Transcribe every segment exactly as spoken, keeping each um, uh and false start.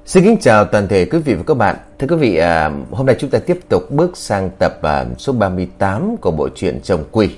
Xin kính chào toàn thể quý vị và các bạn. Thưa quý vị, à, hôm nay chúng ta tiếp tục bước sang tập à, số ba mươi tám của bộ truyện Chồng Quỷ.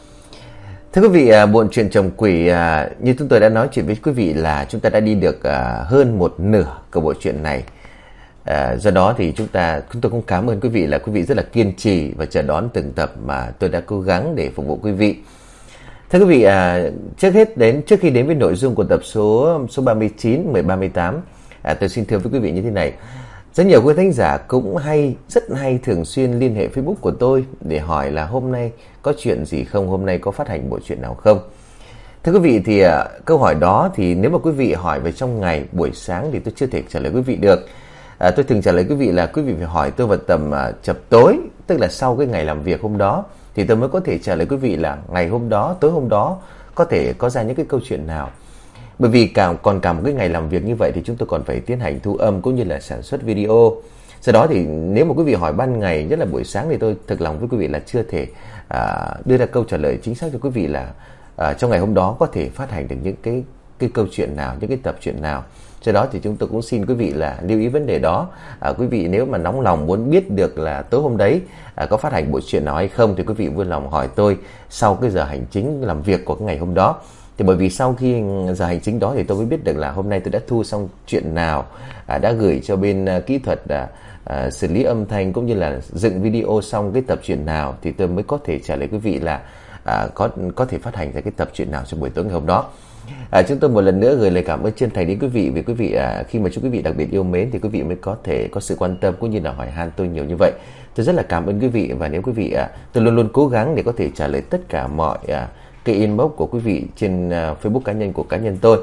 Thưa quý vị, à, bộ truyện Chồng Quỷ à, như chúng tôi đã nói chuyện với quý vị là chúng ta đã đi được à, hơn một nửa của bộ truyện này. À, do đó thì chúng ta chúng tôi cũng cảm ơn quý vị là quý vị rất là kiên trì và chờ đón từng tập mà tôi đã cố gắng để phục vụ quý vị. Thưa quý vị, à, trước hết đến trước khi đến với nội dung của tập số số ba mươi chín, mười ba mươi tám, à, tôi xin thưa với quý vị như thế này. Rất nhiều quý thính giả cũng hay rất hay thường xuyên liên hệ Facebook của tôi để hỏi là hôm nay có chuyện gì không, hôm nay có phát hành bộ truyện nào không. Thưa quý vị, thì à, câu hỏi đó thì nếu mà quý vị hỏi về trong ngày buổi sáng thì tôi chưa thể trả lời quý vị được. À, tôi thường trả lời quý vị là quý vị phải hỏi tôi vào tầm à, chập tối, tức là sau cái ngày làm việc hôm đó, thì tôi mới có thể trả lời quý vị là ngày hôm đó, tối hôm đó có thể có ra những cái câu chuyện nào. Bởi vì cả, còn cả một cái ngày làm việc như vậy thì chúng tôi còn phải tiến hành thu âm cũng như là sản xuất video. Do đó thì nếu mà quý vị hỏi ban ngày, nhất là buổi sáng, thì tôi thực lòng với quý vị là chưa thể à, đưa ra câu trả lời chính xác cho quý vị là à, trong ngày hôm đó có thể phát hành được những cái, cái câu chuyện nào, những cái tập truyện nào. Do đó thì chúng tôi cũng xin quý vị là lưu ý vấn đề đó. À, quý vị nếu mà nóng lòng muốn biết được là tối hôm đấy à, có phát hành bộ truyện nào hay không thì quý vị vui lòng hỏi tôi sau cái giờ hành chính làm việc của cái ngày hôm đó. Thì bởi vì sau khi giờ hành chính đó thì tôi mới biết được là hôm nay tôi đã thu xong chuyện nào, à, đã gửi cho bên uh, kỹ thuật uh, uh, xử lý âm thanh cũng như là dựng video xong cái tập truyện nào, thì tôi mới có thể trả lời quý vị là uh, có có thể phát hành ra cái tập truyện nào trong buổi tối ngày hôm đó. À, chúng tôi một lần nữa gửi lời cảm ơn chân thành đến quý vị vì quý vị à, khi mà chúng quý vị đặc biệt yêu mến thì quý vị mới có thể có sự quan tâm cũng như là hỏi han tôi nhiều như vậy. Tôi rất là cảm ơn quý vị, và nếu quý vị à, tôi luôn luôn cố gắng để có thể trả lời tất cả mọi à, cái inbox của quý vị trên à, Facebook cá nhân của cá nhân tôi.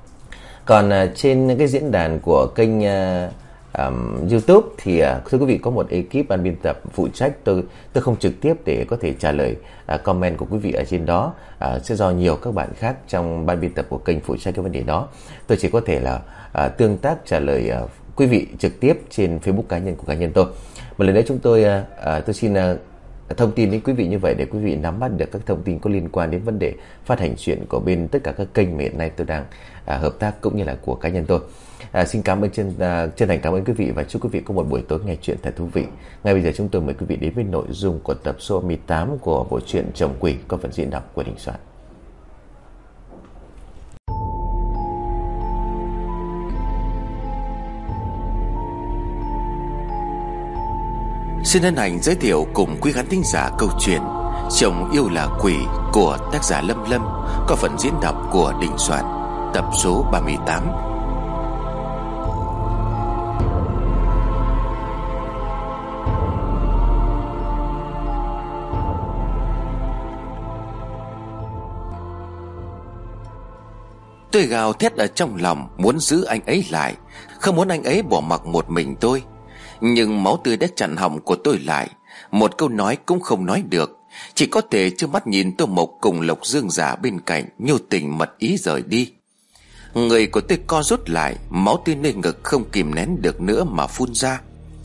Còn à, trên cái diễn đàn của kênh à, Um, YouTube thì uh, thưa quý vị, có một ekip ban biên tập phụ trách. Tôi tôi không trực tiếp để có thể trả lời uh, comment của quý vị ở trên đó, uh, sẽ do nhiều các bạn khác trong ban biên tập của kênh phụ trách cái vấn đề đó. Tôi chỉ có thể là uh, tương tác trả lời uh, quý vị trực tiếp trên Facebook cá nhân của cá nhân tôi. Một lần nữa chúng tôi uh, uh, tôi xin uh, thông tin đến quý vị như vậy để quý vị nắm bắt được các thông tin có liên quan đến vấn đề phát hành truyện của bên tất cả các kênh mà hiện nay tôi đang à, hợp tác cũng như là của cá nhân tôi. À, xin cảm ơn chân à, chân thành cảm ơn quý vị và chúc quý vị có một buổi tối nghe truyện thật thú vị. Ngay bây giờ chúng tôi mời quý vị đến với nội dung của tập số mười tám của bộ truyện Chồng Quỷ có phần diễn đọc của Đình Soạn. Xin hân hạnh giới thiệu cùng quý khán thính giả câu chuyện Chồng Yêu Là Quỷ của tác giả Lâm Lâm, có phần diễn đọc của Đình Soạn, tập số ba mươi tám. Tôi gào thét ở trong lòng, muốn giữ anh ấy lại, không muốn anh ấy bỏ mặc một mình tôi. Nhưng máu tươi đã chặn họng của tôi lại, một câu nói cũng không nói được, chỉ có thể trơ mắt nhìn Tô Mộc cùng Lộc Dương giả bên cạnh nhô tình mật ý rời đi. Người của tôi co rút lại, máu tươi nơi ngực không kìm nén được nữa mà phun ra.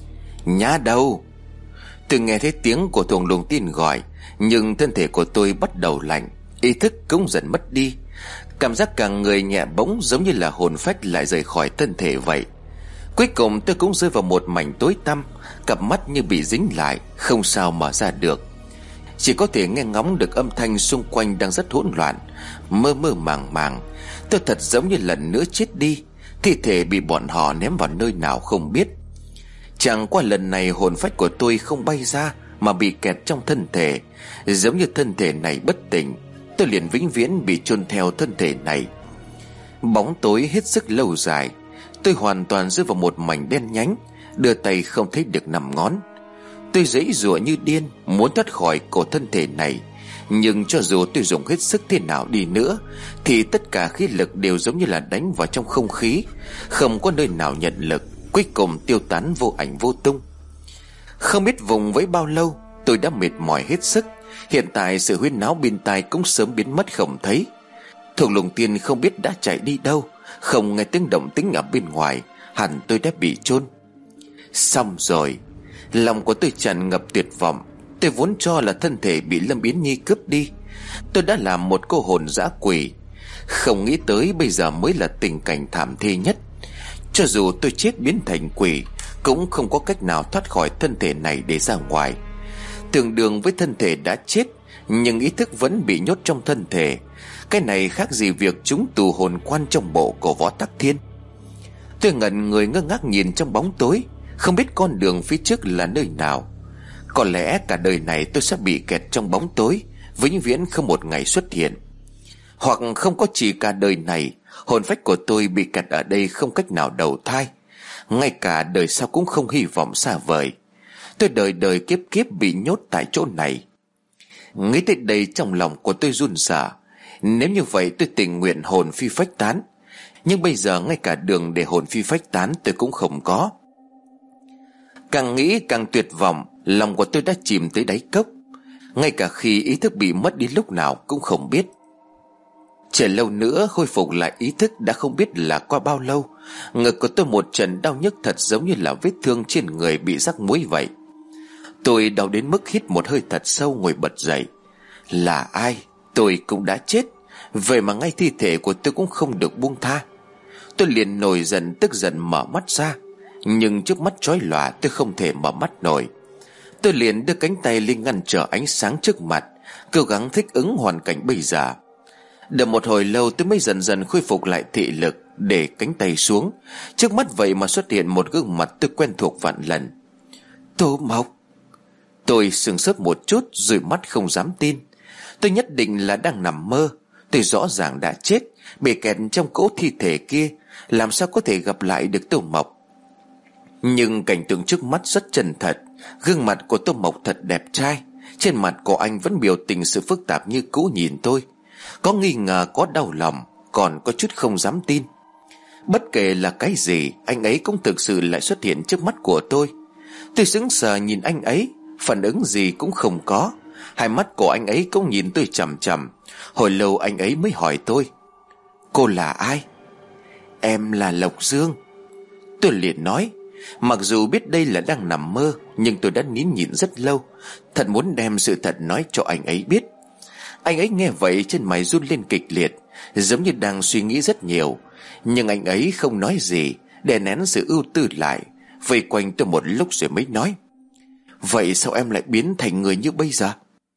Nhá đâu? Tôi nghe thấy tiếng của Thuồng Luồng Tin gọi, nhưng thân thể của tôi bắt đầu lạnh, ý thức cũng dần mất đi. Cảm giác cả người nhẹ bỗng, giống như là hồn phách lại rời khỏi thân thể vậy. Cuối cùng tôi cũng rơi vào một mảnh tối tăm, cặp mắt như bị dính lại, không sao mở ra được. Chỉ có thể nghe ngóng được âm thanh xung quanh đang rất hỗn loạn, mơ mơ màng màng. Tôi thật giống như lần nữa chết đi, thi thể bị bọn họ ném vào nơi nào không biết. Chẳng qua lần này hồn phách của tôi không bay ra mà bị kẹt trong thân thể, giống như thân thể này bất tỉnh, tôi liền vĩnh viễn bị chôn theo thân thể này. Bóng tối hết sức lâu dài, tôi hoàn toàn rơi vào một mảnh đen nhánh, đưa tay không thấy được năm ngón. Tôi giãy giụa như điên muốn thoát khỏi cổ thân thể này, nhưng cho dù tôi dùng hết sức thế nào đi nữa thì tất cả khí lực đều giống như là đánh vào trong không khí, không có nơi nào nhận lực, cuối cùng tiêu tán vô ảnh vô tung. Không biết vùng vẫy bao lâu, tôi đã mệt mỏi hết sức. Hiện tại sự huyên náo bên tai cũng sớm biến mất không thấy. Thuồng Luồng Tiên không biết đã chạy đi đâu, không nghe tiếng động tĩnh ở bên ngoài, hẳn tôi đã bị chôn. Xong rồi. Lòng của tôi tràn ngập tuyệt vọng. Tôi vốn cho là thân thể bị Lâm Yến Nhi cướp đi. Tôi đã làm một cô hồn dã quỷ, không nghĩ tới bây giờ mới là tình cảnh thảm thiết nhất. Cho dù tôi chết biến thành quỷ, cũng không có cách nào thoát khỏi thân thể này để ra ngoài. Tương đương với thân thể đã chết, nhưng ý thức vẫn bị nhốt trong thân thể. Cái này khác gì việc chúng tù hồn quan trong bộ của Võ Tắc Thiên. Tôi ngẩn người ngơ ngác nhìn trong bóng tối, không biết con đường phía trước là nơi nào. Có lẽ cả đời này tôi sẽ bị kẹt trong bóng tối, vĩnh viễn không một ngày xuất hiện. Hoặc không có chỉ cả đời này, hồn phách của tôi bị kẹt ở đây không cách nào đầu thai. Ngay cả đời sau cũng không hy vọng xa vời. Tôi đời đời kiếp kiếp bị nhốt tại chỗ này. Nghĩ tới đây trong lòng của tôi run sợ. Nếu như vậy tôi tình nguyện hồn phi phách tán. Nhưng bây giờ ngay cả đường để hồn phi phách tán tôi cũng không có. Càng nghĩ càng tuyệt vọng, lòng của tôi đã chìm tới đáy cốc. Ngay cả khi ý thức bị mất đi lúc nào cũng không biết. Chờ lâu nữa khôi phục lại ý thức đã không biết là qua bao lâu. Ngực của tôi một trận đau nhức thật giống như là vết thương trên người bị rắc muối vậy. Tôi đau đến mức hít một hơi thật sâu ngồi bật dậy. Là ai? Tôi cũng đã chết. Vậy mà ngay thi thể của tôi cũng không được buông tha. Tôi liền nổi giận tức giận mở mắt ra. Nhưng trước mắt chói lòa tôi không thể mở mắt nổi. Tôi liền đưa cánh tay lên ngăn trở ánh sáng trước mặt, cố gắng thích ứng hoàn cảnh bây giờ. Đợi một hồi lâu tôi mới dần dần khôi phục lại thị lực, để cánh tay xuống. Trước mắt vậy mà xuất hiện một gương mặt tôi quen thuộc vạn lần. Tô Mộc. Tôi sững sốt một chút rồi mắt không dám tin. Tôi nhất định là đang nằm mơ. Tôi rõ ràng đã chết, bị kẹt trong cỗ thi thể kia, làm sao có thể gặp lại được Tô Mộc. Nhưng cảnh tượng trước mắt rất chân thật. Gương mặt của Tô Mộc thật đẹp trai. Trên mặt của anh vẫn biểu tình sự phức tạp như cũ nhìn tôi. Có nghi ngờ, có đau lòng, còn có chút không dám tin. Bất kể là cái gì, anh ấy cũng thực sự lại xuất hiện trước mắt của tôi. Tôi sững sờ nhìn anh ấy, phản ứng gì cũng không có. Hai mắt của anh ấy cũng nhìn tôi chằm chằm. Hồi lâu anh ấy mới hỏi tôi: Cô là ai? Em là Lộc Dương. Tôi liền nói. Mặc dù biết đây là đang nằm mơ, nhưng tôi đã nín nhịn rất lâu, thật muốn đem sự thật nói cho anh ấy biết. Anh ấy nghe vậy trên mày run lên kịch liệt, giống như đang suy nghĩ rất nhiều. Nhưng anh ấy không nói gì, đè nén sự ưu tư lại, vây quanh tôi một lúc rồi mới nói: Vậy sao em lại biến thành người như bây giờ?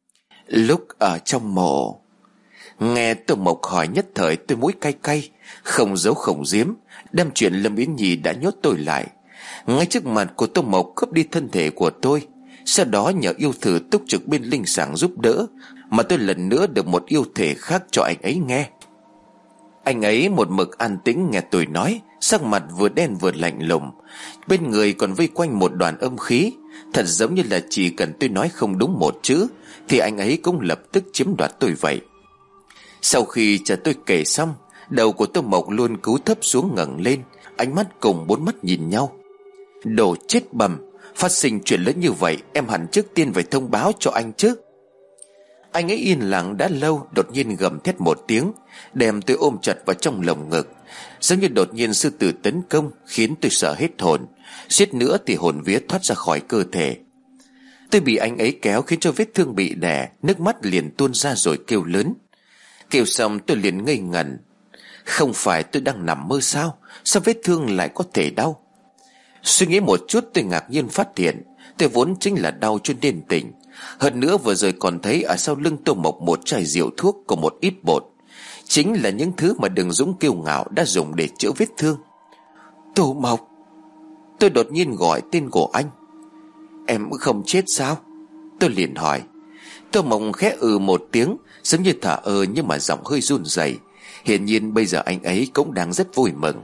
Lúc ở trong mộ. Nghe Tô Mộc hỏi nhất thời tôi mũi cay cay, không giấu không giếm, đem chuyện Lâm Yến Nhi đã nhốt tôi lại. Ngay trước mặt của Tô Mộc cướp đi thân thể của tôi. Sau đó nhờ yêu thử túc trực bên linh sàng giúp đỡ, mà tôi lần nữa được một yêu thể khác cho anh ấy nghe. Anh ấy một mực an tĩnh nghe tôi nói, sắc mặt vừa đen vừa lạnh lùng. Bên người còn vây quanh một đoàn âm khí, thật giống như là chỉ cần tôi nói không đúng một chữ thì anh ấy cũng lập tức chiếm đoạt tôi vậy. Sau khi chờ tôi kể xong, đầu của Tô Mộc luôn cúi thấp xuống ngẩng lên, ánh mắt cùng bốn mắt nhìn nhau. Đồ chết bầm, phát sinh chuyện lớn như vậy, em hẳn trước tiên phải thông báo cho anh chứ. Anh ấy yên lặng đã lâu, đột nhiên gầm thét một tiếng, đem tôi ôm chặt vào trong lồng ngực, giống như đột nhiên sư tử tấn công, khiến tôi sợ hết hồn. Suýt nữa thì hồn vía thoát ra khỏi cơ thể. Tôi bị anh ấy kéo khiến cho vết thương bị đè, nước mắt liền tuôn ra rồi kêu lớn. Kêu xong tôi liền ngây ngẩn. Không phải tôi đang nằm mơ sao? Sao vết thương lại có thể đau? Suy nghĩ một chút tôi ngạc nhiên phát hiện tôi vốn chính là đau cho nên tỉnh. Hơn nữa vừa rồi còn thấy ở sau lưng Tô Mộc một chai rượu thuốc cùng một ít bột, chính là những thứ mà Đường Dũng kiêu ngạo đã dùng để chữa vết thương. Tô Mộc. Tôi đột nhiên gọi tên của anh. Em không chết sao? Tôi liền hỏi. Tô Mộc khẽ ừ một tiếng, giống như thở ơ nhưng mà giọng hơi run rẩy. Hiển nhiên bây giờ anh ấy cũng đang rất vui mừng.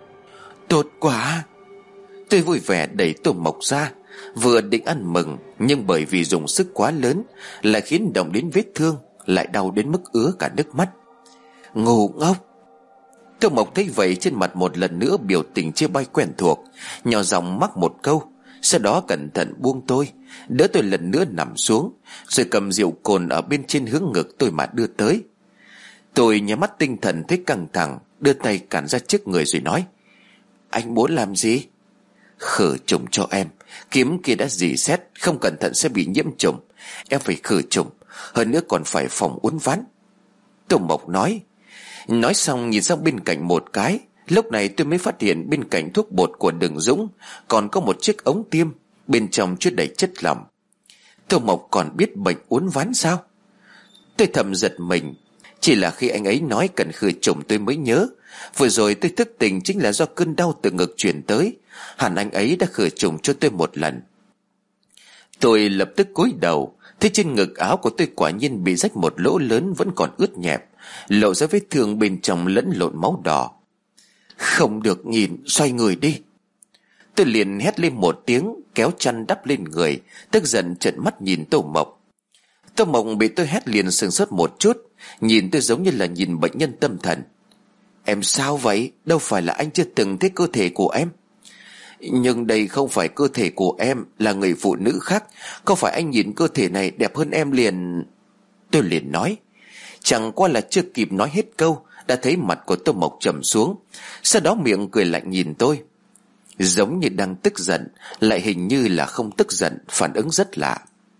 Tốt quá. Tôi vui vẻ đẩy Tô Mộc ra, vừa định ăn mừng, nhưng bởi vì dùng sức quá lớn lại khiến động đến vết thương, lại đau đến mức ứa cả nước mắt. Ngu ngốc. Tô Mộc thấy vậy trên mặt một lần nữa biểu tình chê bai quen thuộc, nhỏ giọng mắc một câu, sau đó cẩn thận buông tôi, đỡ tôi lần nữa nằm xuống, rồi cầm rượu cồn ở bên trên hướng ngực tôi mà đưa tới. Tôi nhắm mắt tinh thần thấy căng thẳng, đưa tay cản ra trước người rồi nói: Anh muốn làm gì? Khử trùng cho em. Kiếm kia đã dì xét, không cẩn thận sẽ bị nhiễm trùng. Em phải khử trùng, hơn nữa còn phải phòng uốn ván. Tô Mộc nói. Nói xong nhìn sang bên cạnh một cái, Lúc này tôi mới phát hiện bên cạnh thuốc bột của Đường Dũng còn có một chiếc ống tiêm, bên trong chứa đầy chất lỏng. Tô Mộc còn biết bệnh uốn ván sao? Tôi thầm giật mình. Chỉ là khi anh ấy nói cần khử trùng tôi mới nhớ, vừa rồi tôi thức tỉnh chính là do cơn đau từ ngực truyền tới. Hẳn anh ấy đã khử trùng cho tôi một lần. Tôi lập tức cúi đầu, thấy trên ngực áo của tôi quả nhiên bị rách một lỗ lớn vẫn còn ướt nhẹp, lộ ra vết thương bên trong lẫn lộn máu đỏ. Không được nhìn, xoay người đi. Tôi liền hét lên một tiếng, kéo chăn đắp lên người, tức giận trợn mắt nhìn Tô Mộc. Tô Mộc bị tôi hét liền sửng sốt một chút, nhìn tôi giống như là nhìn bệnh nhân tâm thần. Em sao vậy? Đâu phải là anh chưa từng thấy cơ thể của em. Nhưng đây không phải cơ thể của em, là người phụ nữ khác. Có phải anh nhìn cơ thể này đẹp hơn em liền... Tôi liền nói. Chẳng qua là chưa kịp nói hết câu, đã thấy mặt của Tô Mộc trầm xuống, sau đó miệng cười lạnh nhìn tôi, giống như đang tức giận, lại hình như là không tức giận, phản ứng rất lạ.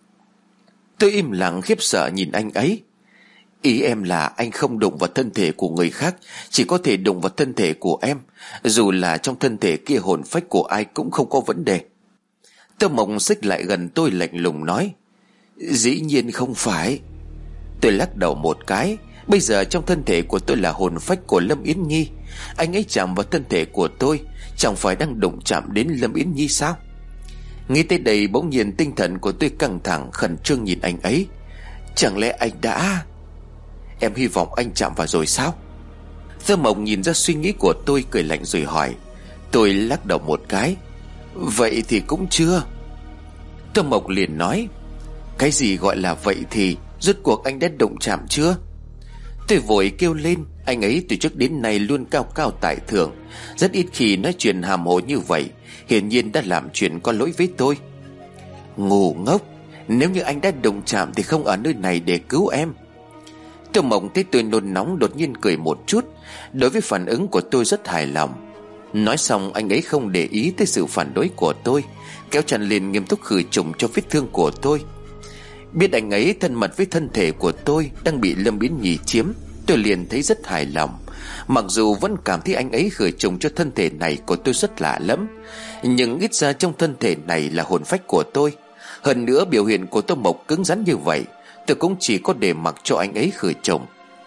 Tôi im lặng khiếp sợ nhìn anh ấy. Ý em là anh không đụng vào thân thể của người khác, chỉ có thể đụng vào thân thể của em, dù là trong thân thể kia hồn phách của ai cũng không có vấn đề. Tô Mộc xích lại gần tôi lạnh lùng nói. Dĩ nhiên không phải. Tôi lắc đầu một cái. Bây giờ trong thân thể của tôi là hồn phách của Lâm Yến Nhi. Anh ấy chạm vào thân thể của tôi, chẳng phải đang đụng chạm đến Lâm Yến Nhi sao? Nghĩ tới đây bỗng nhiên tinh thần của tôi căng thẳng, khẩn trương nhìn anh ấy. Chẳng lẽ anh đã... Em hy vọng anh chạm vào rồi sao? Tô Mộc nhìn ra suy nghĩ của tôi, cười lạnh rồi hỏi. Tôi lắc đầu một cái. Vậy thì cũng chưa. Tô Mộc liền nói. Cái gì gọi là vậy thì? Rốt cuộc anh đã đụng chạm chưa? Tôi vội kêu lên. Anh ấy từ trước đến nay luôn cao cao tại thượng, rất ít khi nói chuyện hàm hồ như vậy, hiển nhiên đã làm chuyện có lỗi với tôi. Ngu ngốc, nếu như anh đã đụng chạm thì không ở nơi này để cứu em. Tô Mộc thấy tôi nôn nóng đột nhiên cười một chút. Đối với phản ứng của tôi rất hài lòng. Nói xong anh ấy không để ý tới sự phản đối của tôi, kéo chăn lên nghiêm túc khử trùng cho vết thương của tôi. Biết anh ấy thân mật với thân thể của tôi đang bị Lâm Yến Nhi chiếm, tôi liền thấy rất hài lòng. Mặc dù vẫn cảm thấy anh ấy khử trùng cho thân thể này của tôi rất lạ lắm, nhưng ít ra trong thân thể này là hồn phách của tôi. Hơn nữa biểu hiện của Tô Mộc cứng rắn như vậy, tôi cũng chỉ có để mặc cho anh ấy khử trùng.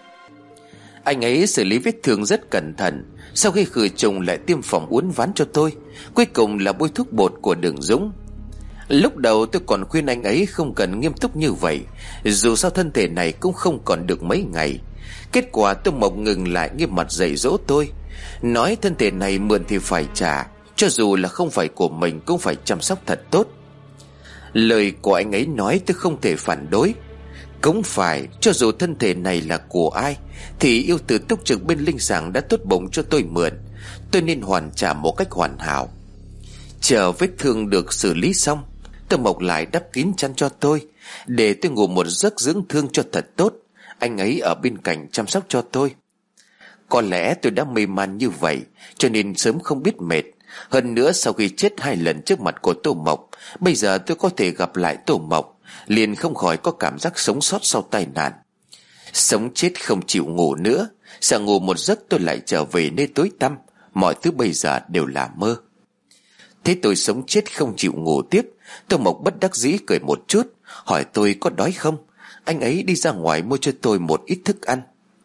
Anh ấy xử lý vết thương rất cẩn thận. Sau khi khử trùng lại tiêm phòng uốn ván cho tôi, cuối cùng là bôi thuốc bột của Đường Dũng. Lúc đầu tôi còn khuyên anh ấy không cần nghiêm túc như vậy, dù sao thân thể này cũng không còn được mấy ngày. Kết quả Tô Mộc ngừng lại, nghiêm mặt dạy dỗ tôi, nói thân thể này mượn thì phải trả, cho dù là không phải của mình cũng phải chăm sóc thật tốt. Lời của anh ấy nói tôi không thể phản đối. Cũng phải, cho dù thân thể này là của ai thì yêu tử túc trực bên linh sàng đã tốt bụng cho tôi mượn, tôi nên hoàn trả một cách hoàn hảo. Chờ vết thương được xử lý xong, Tô Mộc lại đắp kín chăn cho tôi, để tôi ngủ một giấc dưỡng thương cho thật tốt. Anh ấy ở bên cạnh chăm sóc cho tôi. Có lẽ tôi đã mê man như vậy cho nên sớm không biết mệt. Hơn nữa sau khi chết hai lần trước mặt của Tô Mộc, bây giờ tôi có thể gặp lại Tô Mộc, liền không khỏi có cảm giác sống sót sau tai nạn. Sống chết không chịu ngủ nữa, sợ ngủ một giấc tôi lại trở về nơi tối tăm, mọi thứ bây giờ đều là mơ. Thế tôi sống chết không chịu ngủ tiếp, Tô Mộc bất đắc dĩ cười một chút, hỏi tôi có đói không. Anh ấy đi ra ngoài mua cho tôi một ít thức ăn.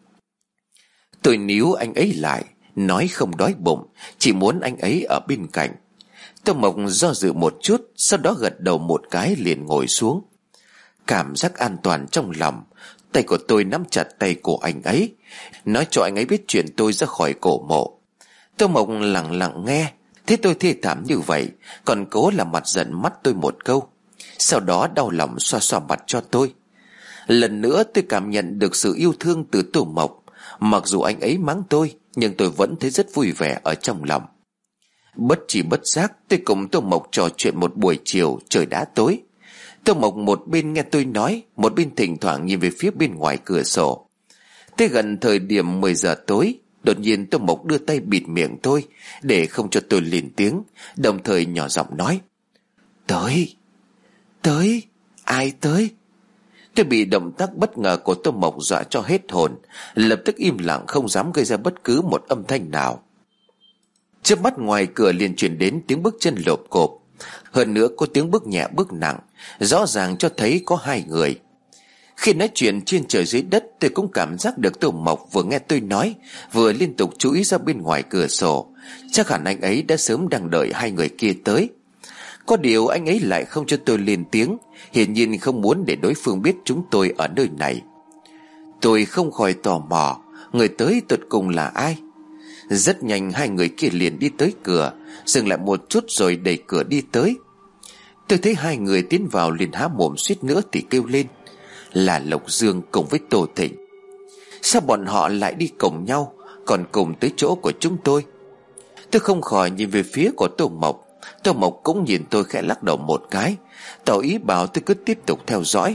Tôi níu anh ấy lại, nói không đói bụng, chỉ muốn anh ấy ở bên cạnh. Tô Mộc do dự một chút, sau đó gật đầu một cái liền ngồi xuống. Cảm giác an toàn trong lòng, tay của tôi nắm chặt tay của anh ấy, nói cho anh ấy biết chuyện tôi ra khỏi cổ mộ. Tô Mộc lặng lặng nghe, thấy tôi thê thảm như vậy, còn cố làm mặt giận mắt tôi một câu, sau đó đau lòng xoa xoa mặt cho tôi. Lần nữa tôi cảm nhận được sự yêu thương từ Tô Mộc. Mặc dù anh ấy mắng tôi, nhưng tôi vẫn thấy rất vui vẻ ở trong lòng. Bất chỉ bất giác tôi cùng Tô Mộc trò chuyện một buổi chiều, trời đã tối. Tô Mộc một bên nghe tôi nói, một bên thỉnh thoảng nhìn về phía bên ngoài cửa sổ. Tới gần thời điểm mười giờ tối, đột nhiên Tô Mộc đưa tay bịt miệng tôi để không cho tôi lên tiếng, đồng thời nhỏ giọng nói: Tới, tới, ai tới? Tôi bị động tác bất ngờ của Tô Mộc dọa cho hết hồn, lập tức im lặng không dám gây ra bất cứ một âm thanh nào. Chớp mắt ngoài cửa liền truyền đến tiếng bước chân lộp cộp. Hơn nữa có tiếng bước nhẹ bước nặng, rõ ràng cho thấy có hai người. Khi nói chuyện trên trời dưới đất, tôi cũng cảm giác được Tô Mộc vừa nghe tôi nói, vừa liên tục chú ý ra bên ngoài cửa sổ. Chắc hẳn anh ấy đã sớm đang đợi hai người kia tới. Có điều anh ấy lại không cho tôi lên tiếng, hiển nhiên không muốn để đối phương biết chúng tôi ở nơi này. Tôi không khỏi tò mò, người tới tụt cùng là ai. Rất nhanh hai người kia liền đi tới cửa, dừng lại một chút rồi đẩy cửa đi tới. Tôi thấy hai người tiến vào liền há mồm suýt nữa thì kêu lên. Là Lộc Dương cùng với Tô Thịnh. Sao bọn họ lại đi cùng nhau, còn cùng tới chỗ của chúng tôi? Tôi không khỏi nhìn về phía của Tô Mộc. Tô Mộc cũng nhìn tôi khẽ lắc đầu một cái, tỏ ý bảo tôi cứ tiếp tục theo dõi.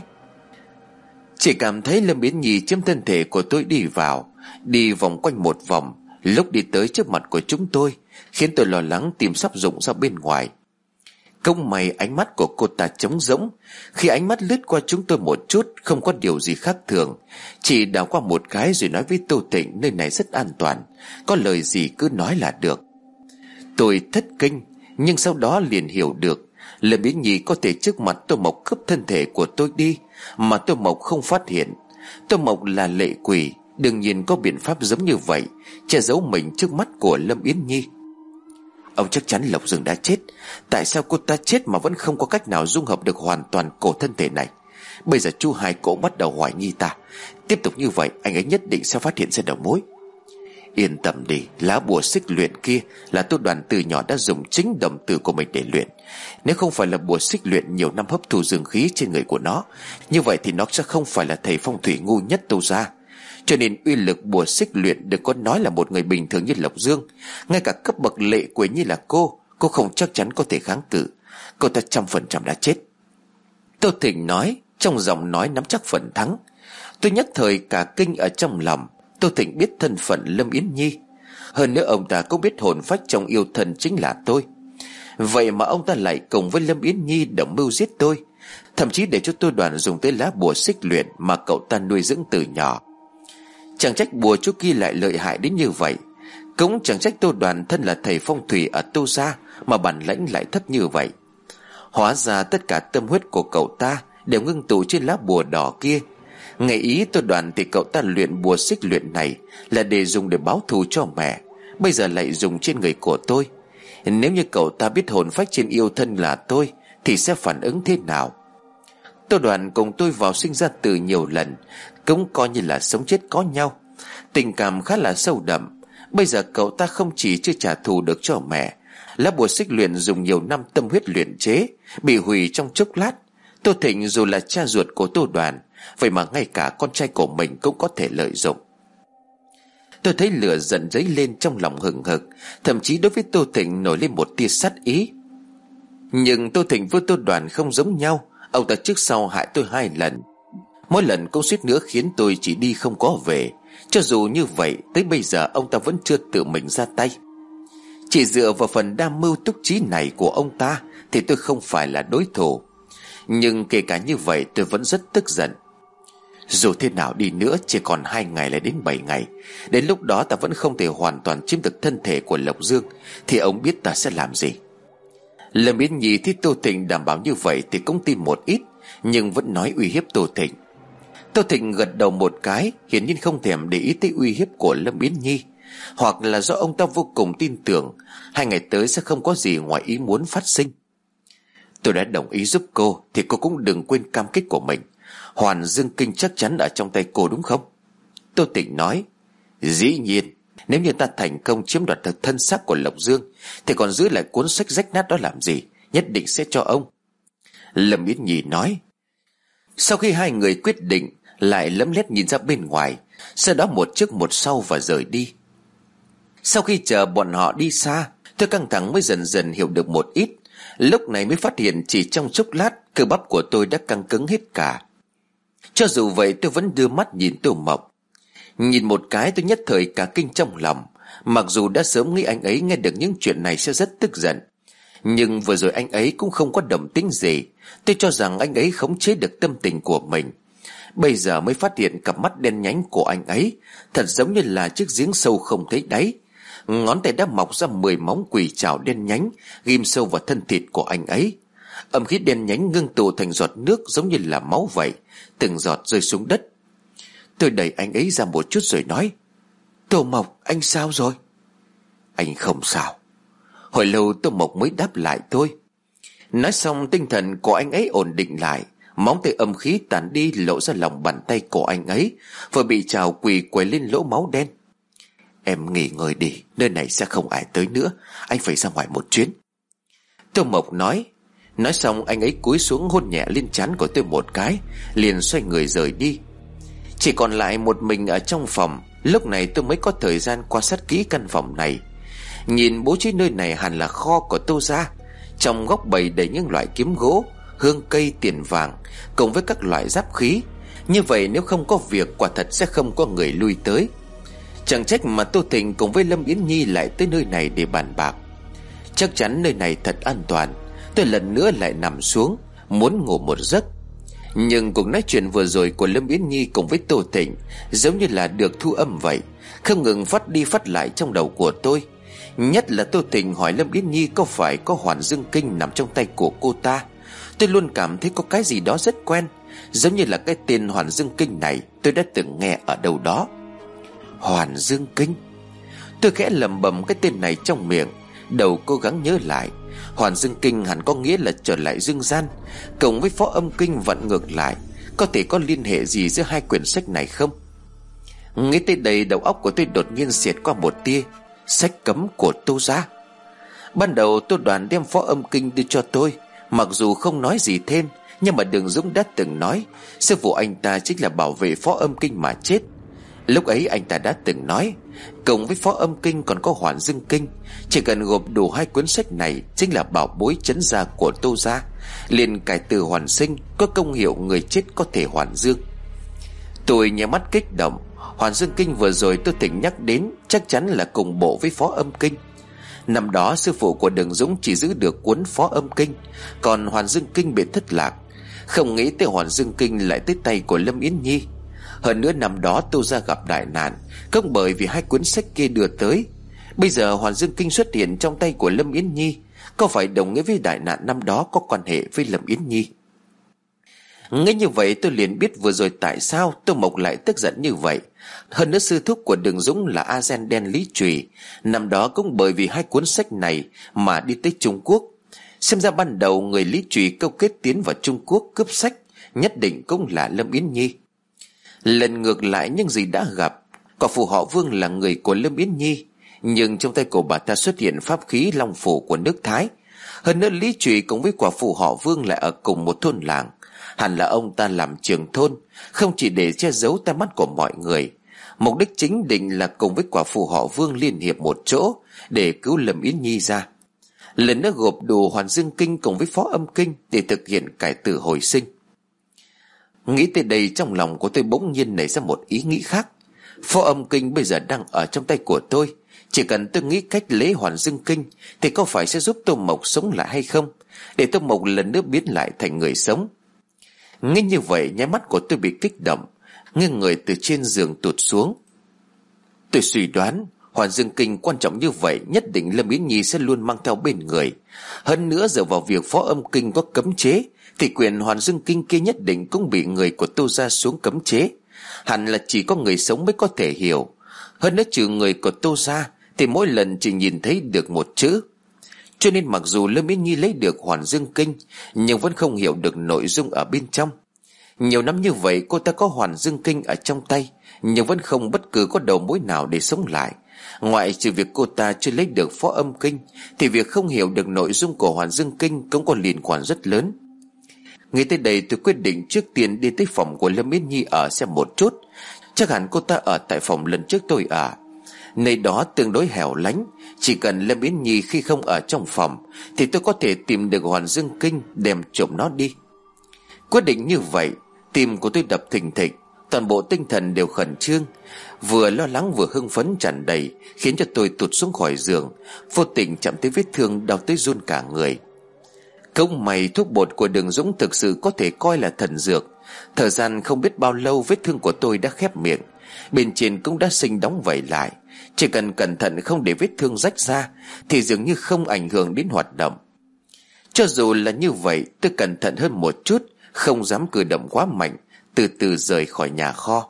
Chỉ cảm thấy Lâm Yến Nhi chiếm thân thể của tôi đi vào, đi vòng quanh một vòng. Lúc đi tới trước mặt của chúng tôi, khiến tôi lo lắng tim sắp rụng ra bên ngoài. Không may ánh mắt của cô ta trống rỗng. Khi ánh mắt lướt qua chúng tôi một chút, không có điều gì khác thường, chỉ đảo qua một cái rồi nói với Tô Thịnh nơi này rất an toàn, có lời gì cứ nói là được. Tôi thất kinh, nhưng sau đó liền hiểu được Lâm Yến Nhi có thể trước mặt Tô Mộc cướp thân thể của tôi đi, mà Tô Mộc không phát hiện. Tô Mộc là lệ quỷ, đương nhiên có biện pháp giống như vậy, che giấu mình trước mắt của Lâm Yến Nhi. Ông chắc chắn Lộc Dương đã chết. Tại sao cô ta chết mà vẫn không có cách nào dung hợp được hoàn toàn cổ thân thể này? Bây giờ chú hai cổ bắt đầu hoài nghi ta. Tiếp tục như vậy anh ấy nhất định sẽ phát hiện ra đầu mối. Yên tâm đi, lá bùa xích luyện kia là Tô Đoàn từ nhỏ đã dùng chính đồng tử của mình để luyện. Nếu không phải là bùa xích luyện nhiều năm hấp thu dương khí trên người của nó, như vậy thì nó sẽ không phải là thầy phong thủy ngu nhất Tô gia. Cho nên uy lực bùa xích luyện đừng có nói là một người bình thường như Lộc Dương. Ngay cả cấp bậc lệ quỷ như là cô, cô không chắc chắn có thể kháng cự. Cô ta trăm phần trăm đã chết. Tô Thịnh nói, trong giọng nói nắm chắc phần thắng. Tôi nhất thời cả kinh ở trong lòng. Tô Thịnh biết thân phận Lâm Yến Nhi, hơn nữa ông ta cũng biết hồn phách trong yêu thân chính là tôi. Vậy mà ông ta lại cùng với Lâm Yến Nhi đồng mưu giết tôi, thậm chí để cho Tô Đoàn dùng tới lá bùa xích luyện mà cậu ta nuôi dưỡng từ nhỏ. Chẳng trách bùa chú kia lại lợi hại đến như vậy. Cũng chẳng trách Tô Đoàn thân là thầy phong thủy ở Tô gia mà bản lãnh lại thấp như vậy. Hóa ra tất cả tâm huyết của cậu ta đều ngưng tụ trên lá bùa đỏ kia. Ngày ý Tô Đoàn thì cậu ta luyện bùa xích luyện này là để dùng để báo thù cho mẹ, bây giờ lại dùng trên người của tôi. Nếu như cậu ta biết hồn phách trên yêu thân là tôi thì sẽ phản ứng thế nào? Tô Đoàn cùng tôi vào sinh ra từ nhiều lần, cũng coi như là sống chết có nhau, tình cảm khá là sâu đậm. Bây giờ cậu ta không chỉ chưa trả thù được cho mẹ, lá bùa xích luyện dùng nhiều năm tâm huyết luyện chế bị hủy trong chốc lát. Tô Thịnh dù là cha ruột của Tô Đoàn, vậy mà ngay cả con trai của mình cũng có thể lợi dụng. Tôi thấy lửa giận dấy lên trong lòng hừng hực, thậm chí đối với Tô Thịnh nổi lên một tia sát ý. Nhưng Tô Thịnh với Tô Đoàn không giống nhau. Ông ta trước sau hại tôi hai lần, mỗi lần cũng suýt nữa khiến tôi chỉ đi không có về. Cho dù như vậy, tới bây giờ ông ta vẫn chưa tự mình ra tay. Chỉ dựa vào phần đam mưu túc trí này của ông ta thì tôi không phải là đối thủ. Nhưng kể cả như vậy tôi vẫn rất tức giận. Dù thế nào đi nữa, chỉ còn hai ngày lại đến bảy ngày. Đến lúc đó ta vẫn không thể hoàn toàn chiếm được thân thể của Lộc Dương, thì ông biết ta sẽ làm gì. Lâm Yến Nhi thấy Tô Thịnh đảm bảo như vậy thì cũng tin một ít, nhưng vẫn nói uy hiếp Tô Thịnh. Tô Thịnh gật đầu một cái, hiển nhiên không thèm để ý tới uy hiếp của Lâm Yến Nhi, hoặc là do ông ta vô cùng tin tưởng hai ngày tới sẽ không có gì ngoài ý muốn phát sinh. Tôi đã đồng ý giúp cô thì cô cũng đừng quên cam kết của mình. Hoàn Dương Kinh chắc chắn ở trong tay cô đúng không? Tô Thịnh nói, dĩ nhiên. Nếu như ta thành công chiếm đoạt được thân xác của Lộc Dương thì còn giữ lại cuốn sách rách nát đó làm gì? Nhất định sẽ cho ông. Lâm Yến Nhi nói. Sau khi hai người quyết định, lại lấm lét nhìn ra bên ngoài, sau đó một trước một sau và rời đi. Sau khi chờ bọn họ đi xa, tôi căng thẳng mới dần dần hiểu được một ít. Lúc này mới phát hiện chỉ trong chốc lát cơ bắp của tôi đã căng cứng hết cả. Cho dù vậy tôi vẫn đưa mắt nhìn Tô Mộc. Nhìn một cái tôi nhất thời cả kinh trong lòng. Mặc dù đã sớm nghĩ anh ấy nghe được những chuyện này sẽ rất tức giận, nhưng vừa rồi anh ấy cũng không có động tĩnh gì. Tôi cho rằng anh ấy khống chế được tâm tình của mình. Bây giờ mới phát hiện cặp mắt đen nhánh của anh ấy thật giống như là chiếc giếng sâu không thấy đáy. Ngón tay đã mọc ra mười móng quỷ trảo đen nhánh, ghim sâu vào thân thịt của anh ấy. Âm khí đen nhánh ngưng tụ thành giọt nước giống như là máu vậy, từng giọt rơi xuống đất. Tôi đẩy anh ấy ra một chút rồi nói: Tô Mộc, anh sao rồi? Anh không sao. Hồi lâu Tô Mộc mới đáp lại tôi. Nói xong tinh thần của anh ấy ổn định lại, móng tay âm khí tàn đi, lộ ra lòng bàn tay của anh ấy vừa bị trào quỳ quẩy lên lỗ máu đen. Em nghỉ ngơi đi, nơi này sẽ không ai tới nữa, anh phải ra ngoài một chuyến. Tô Mộc nói. Nói xong anh ấy cúi xuống hôn nhẹ lên trán của tôi một cái, liền xoay người rời đi. Chỉ còn lại một mình ở trong phòng. Lúc này tôi mới có thời gian quan sát kỹ căn phòng này. Nhìn bố trí nơi này hẳn là kho của Tô gia. Trong góc bày đầy những loại kiếm gỗ, hương cây, tiền vàng, cùng với các loại giáp khí. Như vậy nếu không có việc, quả thật sẽ không có người lui tới. Chẳng trách mà Tô Thịnh cùng với Lâm Yến Nhi lại tới nơi này để bàn bạc. Chắc chắn nơi này thật an toàn. Tôi lần nữa lại nằm xuống, muốn ngủ một giấc. Nhưng cuộc nói chuyện vừa rồi của Lâm Yến Nhi cùng với Tô Thịnh giống như là được thu âm vậy, không ngừng phát đi phát lại trong đầu của tôi. Nhất là Tô Thịnh hỏi Lâm Yến Nhi có phải có Hoàn Dương Kinh nằm trong tay của cô ta. Tôi luôn cảm thấy có cái gì đó rất quen, giống như là cái tên Hoàn Dương Kinh này tôi đã từng nghe ở đâu đó. Hoàn Dương Kinh. Tôi khẽ lẩm bẩm cái tên này trong miệng, đầu cố gắng nhớ lại. Hoàn Dương Kinh hẳn có nghĩa là trở lại dương gian, cộng với Phó Âm Kinh vặn ngược lại, có thể có liên hệ gì giữa hai quyển sách này không? Nghĩ tới đây, đầu óc của tôi đột nhiên xẹt qua một tia: sách cấm của Tô gia. Ban đầu Tô Đoàn đem Phó Âm Kinh đưa cho tôi, mặc dù không nói gì thêm, nhưng mà Đường Dũng đã từng nói sư phụ anh ta chính là bảo vệ Phó Âm Kinh mà chết. Lúc ấy anh ta đã từng nói, cùng với Phó Âm Kinh còn có Hoàn Dương Kinh, chỉ cần gộp đủ hai cuốn sách này chính là bảo bối trấn gia của Tô gia, liền cải từ hoàn sinh, có công hiệu người chết có thể hoàn dương. Tôi nhắm mắt kích động. Hoàn Dương Kinh vừa rồi tôi tỉnh nhắc đến chắc chắn là cùng bộ với Phó Âm Kinh. Năm đó sư phụ của Đường Dũng chỉ giữ được cuốn Phó Âm Kinh, còn Hoàn Dương Kinh bị thất lạc. Không nghĩ tới Hoàn Dương Kinh lại tới tay của Lâm Yến Nhi. Hơn nữa năm đó Tô gia gặp đại nạn cũng bởi vì hai cuốn sách kia đưa tới. Bây giờ Hoàn Dương Kinh xuất hiện trong tay của Lâm Yến Nhi, có phải đồng nghĩa với đại nạn năm đó có quan hệ với Lâm Yến Nhi? Nghĩ như vậy tôi liền biết vừa rồi tại sao Tô Mộc lại tức giận như vậy. Hơn nữa sư thúc của Đường Dũng là A Gen Đen Lý Trùy, năm đó cũng bởi vì hai cuốn sách này mà đi tới Trung Quốc. Xem ra ban đầu người Lý Trùy câu kết tiến vào Trung Quốc cướp sách nhất định cũng là Lâm Yến Nhi. Lần ngược lại những gì đã gặp, quả phụ họ Vương là người của Lâm Yến Nhi, nhưng trong tay của bà ta xuất hiện pháp khí long phủ của nước Thái. Hơn nữa Lý Trùy cùng với quả phụ họ Vương lại ở cùng một thôn làng. Hẳn là ông ta làm trưởng thôn, không chỉ để che giấu tai mắt của mọi người. Mục đích chính định là cùng với quả phụ họ Vương liên hiệp một chỗ để cứu Lâm Yến Nhi ra. Lần nữa gộp đủ Hoàn Dương Kinh cùng với Phó Âm Kinh để thực hiện cải tử hồi sinh. Nghĩ tới đây, trong lòng của tôi bỗng nhiên nảy ra một ý nghĩ khác. Phó Âm Kinh bây giờ đang ở trong tay của tôi, chỉ cần tôi nghĩ cách lấy Hoàn Dương Kinh thì có phải sẽ giúp Tô Mộc sống lại hay không, để Tô Mộc lần nữa biến lại thành người sống. Nghĩ như vậy, nháy mắt của tôi bị kích động, nghiêng người từ trên giường tụt xuống. Tôi suy đoán Hoàn Dương Kinh quan trọng như vậy, nhất định Lâm Yến Nhi sẽ luôn mang theo bên người. Hơn nữa dựa vào việc Phó Âm Kinh có cấm chế, thì quyền Hoàn Dương Kinh kia nhất định cũng bị người của Tô gia xuống cấm chế. Hẳn là chỉ có người sống mới có thể hiểu. Hơn nữa trừ người của Tô gia thì mỗi lần chỉ nhìn thấy được một chữ. Cho nên mặc dù Lâm Yến Nhi lấy được Hoàn Dương Kinh, nhưng vẫn không hiểu được nội dung ở bên trong. Nhiều năm như vậy cô ta có Hoàn Dương Kinh ở trong tay, nhưng vẫn không bất cứ có đầu mối nào để sống lại. Ngoại trừ việc cô ta chưa lấy được Phó Âm Kinh, thì việc không hiểu được nội dung của Hoàn Dương Kinh cũng có liên quan rất lớn. Nghĩ tới đây, tôi quyết định trước tiên đi tới phòng của Lâm Yến Nhi ở xem một chút. Chắc hẳn cô ta ở tại phòng lần trước tôi ở. Nơi đó tương đối hẻo lánh, chỉ cần Lâm Yến Nhi khi không ở trong phòng thì tôi có thể tìm được Hoàn Dương Kinh, đem trộm nó đi. Quyết định như vậy, tim của tôi đập thình thịch, toàn bộ tinh thần đều khẩn trương, vừa lo lắng vừa hưng phấn tràn đầy, khiến cho tôi tụt xuống khỏi giường, vô tình chạm tới vết thương đau tới run cả người. Không may thuốc bột của Đường Dũng thực sự có thể coi là thần dược. Thời gian không biết bao lâu, vết thương của tôi đã khép miệng, bên trên cũng đã sinh đóng vảy lại, Chỉ cần cẩn thận không để vết thương rách ra thì dường như không ảnh hưởng đến hoạt động. Cho dù là như vậy, tôi cẩn thận hơn một chút, không dám cử động quá mạnh, từ từ rời khỏi nhà kho.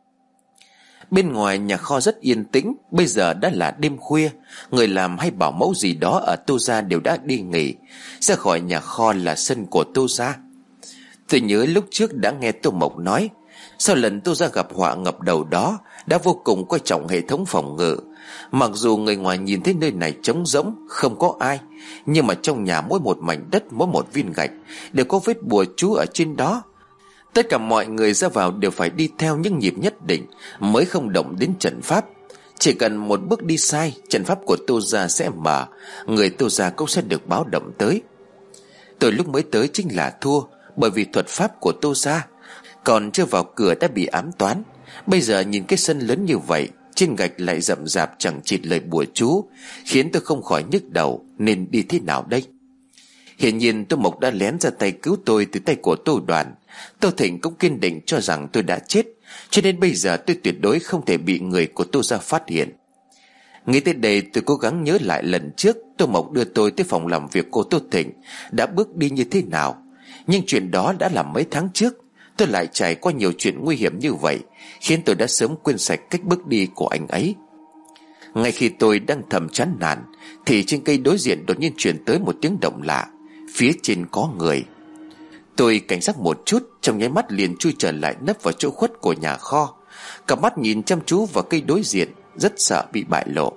Bên ngoài nhà kho rất yên tĩnh. Bây giờ đã là đêm khuya, người làm hay bảo mẫu gì đó ở Tô Gia đều đã đi nghỉ. Ra khỏi nhà kho là sân của Tô Gia. Tôi nhớ lúc trước đã nghe Tô Mộc nói, sau lần Tô Gia gặp họa ngập đầu đó, đã vô cùng coi trọng hệ thống phòng ngự. Mặc dù người ngoài nhìn thấy nơi này trống rỗng, không có ai, nhưng mà trong nhà mỗi một mảnh đất, mỗi một viên gạch đều có vết bùa chú ở trên đó. Tất cả mọi người ra vào đều phải đi theo những nhịp nhất định mới không động đến trận pháp. Chỉ cần một bước đi sai, trận pháp của Tô Gia sẽ mở, người Tô Gia cũng sẽ được báo động tới. Tôi lúc mới tới chính là thua, bởi vì thuật pháp của Tô Gia còn chưa vào cửa đã bị ám toán. Bây giờ nhìn cái sân lớn như vậy, trên gạch lại rậm rạp chẳng chịt lời bùa chú, khiến tôi không khỏi nhức đầu. Nên đi thế nào đây? Hiển nhiên Tô Mộc đã lén ra tay cứu tôi từ tay của Tô Đoàn. Tô Thịnh cũng kiên định cho rằng tôi đã chết, cho nên bây giờ tôi tuyệt đối không thể bị người của Tô Gia phát hiện. Nghĩ tới đây, tôi cố gắng nhớ lại lần trước Tô Mộc đưa tôi tới phòng làm việc của Tô Thịnh đã bước đi như thế nào. Nhưng chuyện đó đã là mấy tháng trước. Tôi lại trải qua nhiều chuyện nguy hiểm như vậy, khiến tôi đã sớm quên sạch cách bước đi của anh ấy. Ngay khi tôi đang thầm chán nản, thì trên cây đối diện đột nhiên truyền tới một tiếng động lạ. Phía trên có người. Tôi cảnh giác một chút, trong nháy mắt liền chui trở lại nấp vào chỗ khuất của nhà kho, cặp mắt nhìn chăm chú vào cây đối diện, rất sợ bị bại lộ.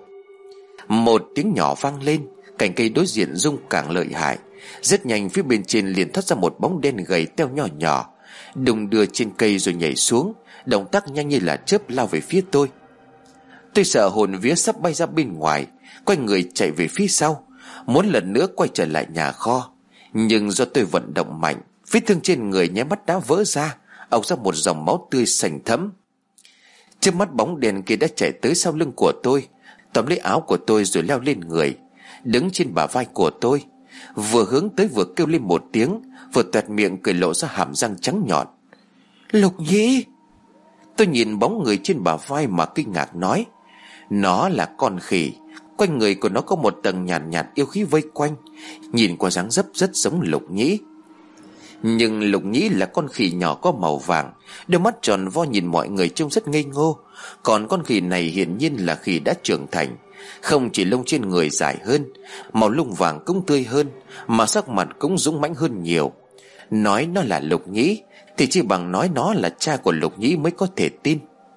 Một tiếng nhỏ vang lên, cành cây đối diện rung càng lợi hại. Rất nhanh phía bên trên liền thoát ra một bóng đen gầy teo nhỏ nhỏ, đùng đưa trên cây rồi nhảy xuống, động tác nhanh như là chớp lao về phía tôi. Tôi sợ hồn vía sắp bay ra bên ngoài, quay người chạy về phía sau, muốn lần nữa quay trở lại nhà kho. Nhưng do tôi vận động mạnh, vết thương trên người nháy mắt đã vỡ ra, ọc ra một dòng máu tươi sành thấm. Trước mắt bóng đèn kia đã chạy tới sau lưng của tôi, tóm lấy áo của tôi rồi leo lên người, đứng trên bả vai của tôi, vừa hướng tới vừa kêu lên một tiếng, vừa toẹt miệng cười lộ ra hàm răng trắng nhọn. Lục Nhĩ! Tôi nhìn bóng người trên bả vai mà kinh ngạc nói, nó là con khỉ. Quanh người của nó có một tầng nhàn nhạt, nhạt yêu khí vây quanh, nhìn qua dáng dấp rất giống Lục Nhĩ. Nhưng Lục Nhĩ là con khỉ nhỏ có màu vàng, đôi mắt tròn vo nhìn mọi người trông rất ngây ngô. Còn con khỉ này hiển nhiên là khỉ đã trưởng thành, không chỉ lông trên người dài hơn, màu lông vàng cũng tươi hơn, mà sắc mặt cũng dũng mãnh hơn nhiều. Nói nó là Lục Nhĩ thì chỉ bằng nói nó là cha của Lục Nhĩ mới có thể tin.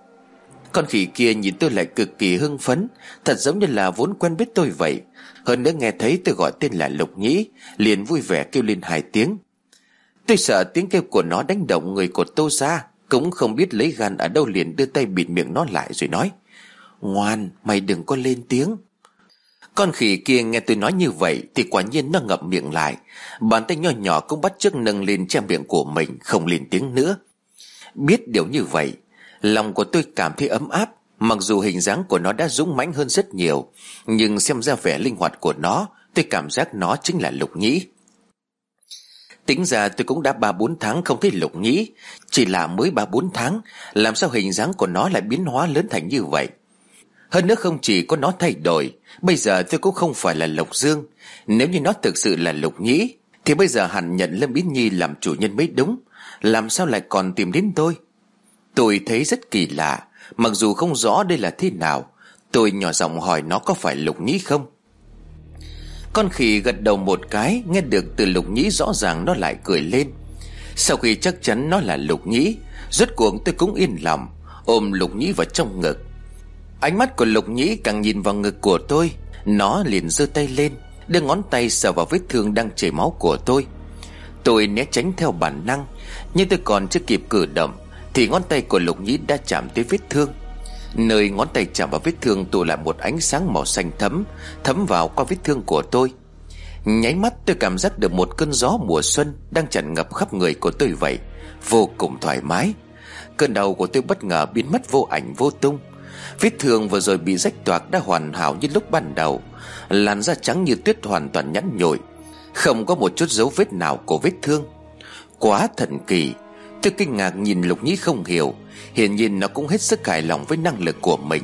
Con khỉ kia nhìn tôi lại cực kỳ hưng phấn, thật giống như là vốn quen biết tôi vậy. Hơn nữa nghe thấy tôi gọi tên là Lục Nhĩ, liền vui vẻ kêu lên hai tiếng. Tôi sợ tiếng kêu của nó đánh động người của Tô Gia, cũng không biết lấy gan ở đâu, liền đưa tay bịt miệng nó lại rồi nói, ngoan, mày đừng có lên tiếng. Con khỉ kia nghe tôi nói như vậy thì quả nhiên nó ngậm miệng lại, bàn tay nho nhỏ cũng bắt chước nâng lên che miệng của mình, không lên tiếng nữa. Biết điều như vậy, lòng của tôi cảm thấy ấm áp. Mặc dù hình dáng của nó đã dũng mãnh hơn rất nhiều, nhưng xem ra vẻ linh hoạt của nó, tôi cảm giác nó chính là Lục Nhĩ. Tính ra tôi cũng đã ba bốn tháng không thấy Lục Nhĩ. Chỉ là mới ba bốn tháng, làm sao hình dáng của nó lại biến hóa lớn thành như vậy? Hơn nữa không chỉ có nó thay đổi, bây giờ tôi cũng không phải là Lộc Dương. Nếu như nó thực sự là Lục Nhĩ thì bây giờ hẳn nhận Lâm Yến Nhi làm chủ nhân mới đúng. Làm sao lại còn tìm đến tôi? Tôi thấy rất kỳ lạ. Mặc dù không rõ đây là thế nào, tôi nhỏ giọng hỏi nó có phải Lục Nhĩ không. Con khỉ gật đầu một cái, nghe được từ Lục Nhĩ rõ ràng nó lại cười lên. Sau khi chắc chắn nó là Lục Nhĩ, rốt cuộc tôi cũng yên lòng, ôm Lục Nhĩ vào trong ngực. Ánh mắt của Lục Nhĩ càng nhìn vào ngực của tôi, nó liền giơ tay lên, đưa ngón tay sờ vào vết thương đang chảy máu của tôi. Tôi né tránh theo bản năng, nhưng tôi còn chưa kịp cử động thì ngón tay của Lục Nhĩ đã chạm tới vết thương. Nơi ngón tay chạm vào vết thương tụ lại một ánh sáng màu xanh thấm, thấm vào qua vết thương của tôi. Nháy mắt tôi cảm giác được một cơn gió mùa xuân đang tràn ngập khắp người của tôi vậy, vô cùng thoải mái. Cơn đau của tôi bất ngờ biến mất vô ảnh vô tung. Vết thương vừa rồi bị rách toạc đã hoàn hảo như lúc ban đầu, làn da trắng như tuyết hoàn toàn nhẵn nhụi, không có một chút dấu vết nào của vết thương. Quá thần kỳ. Tôi kinh ngạc nhìn Lục Nhĩ không hiểu. Hiển nhiên nó cũng hết sức hài lòng với năng lực của mình,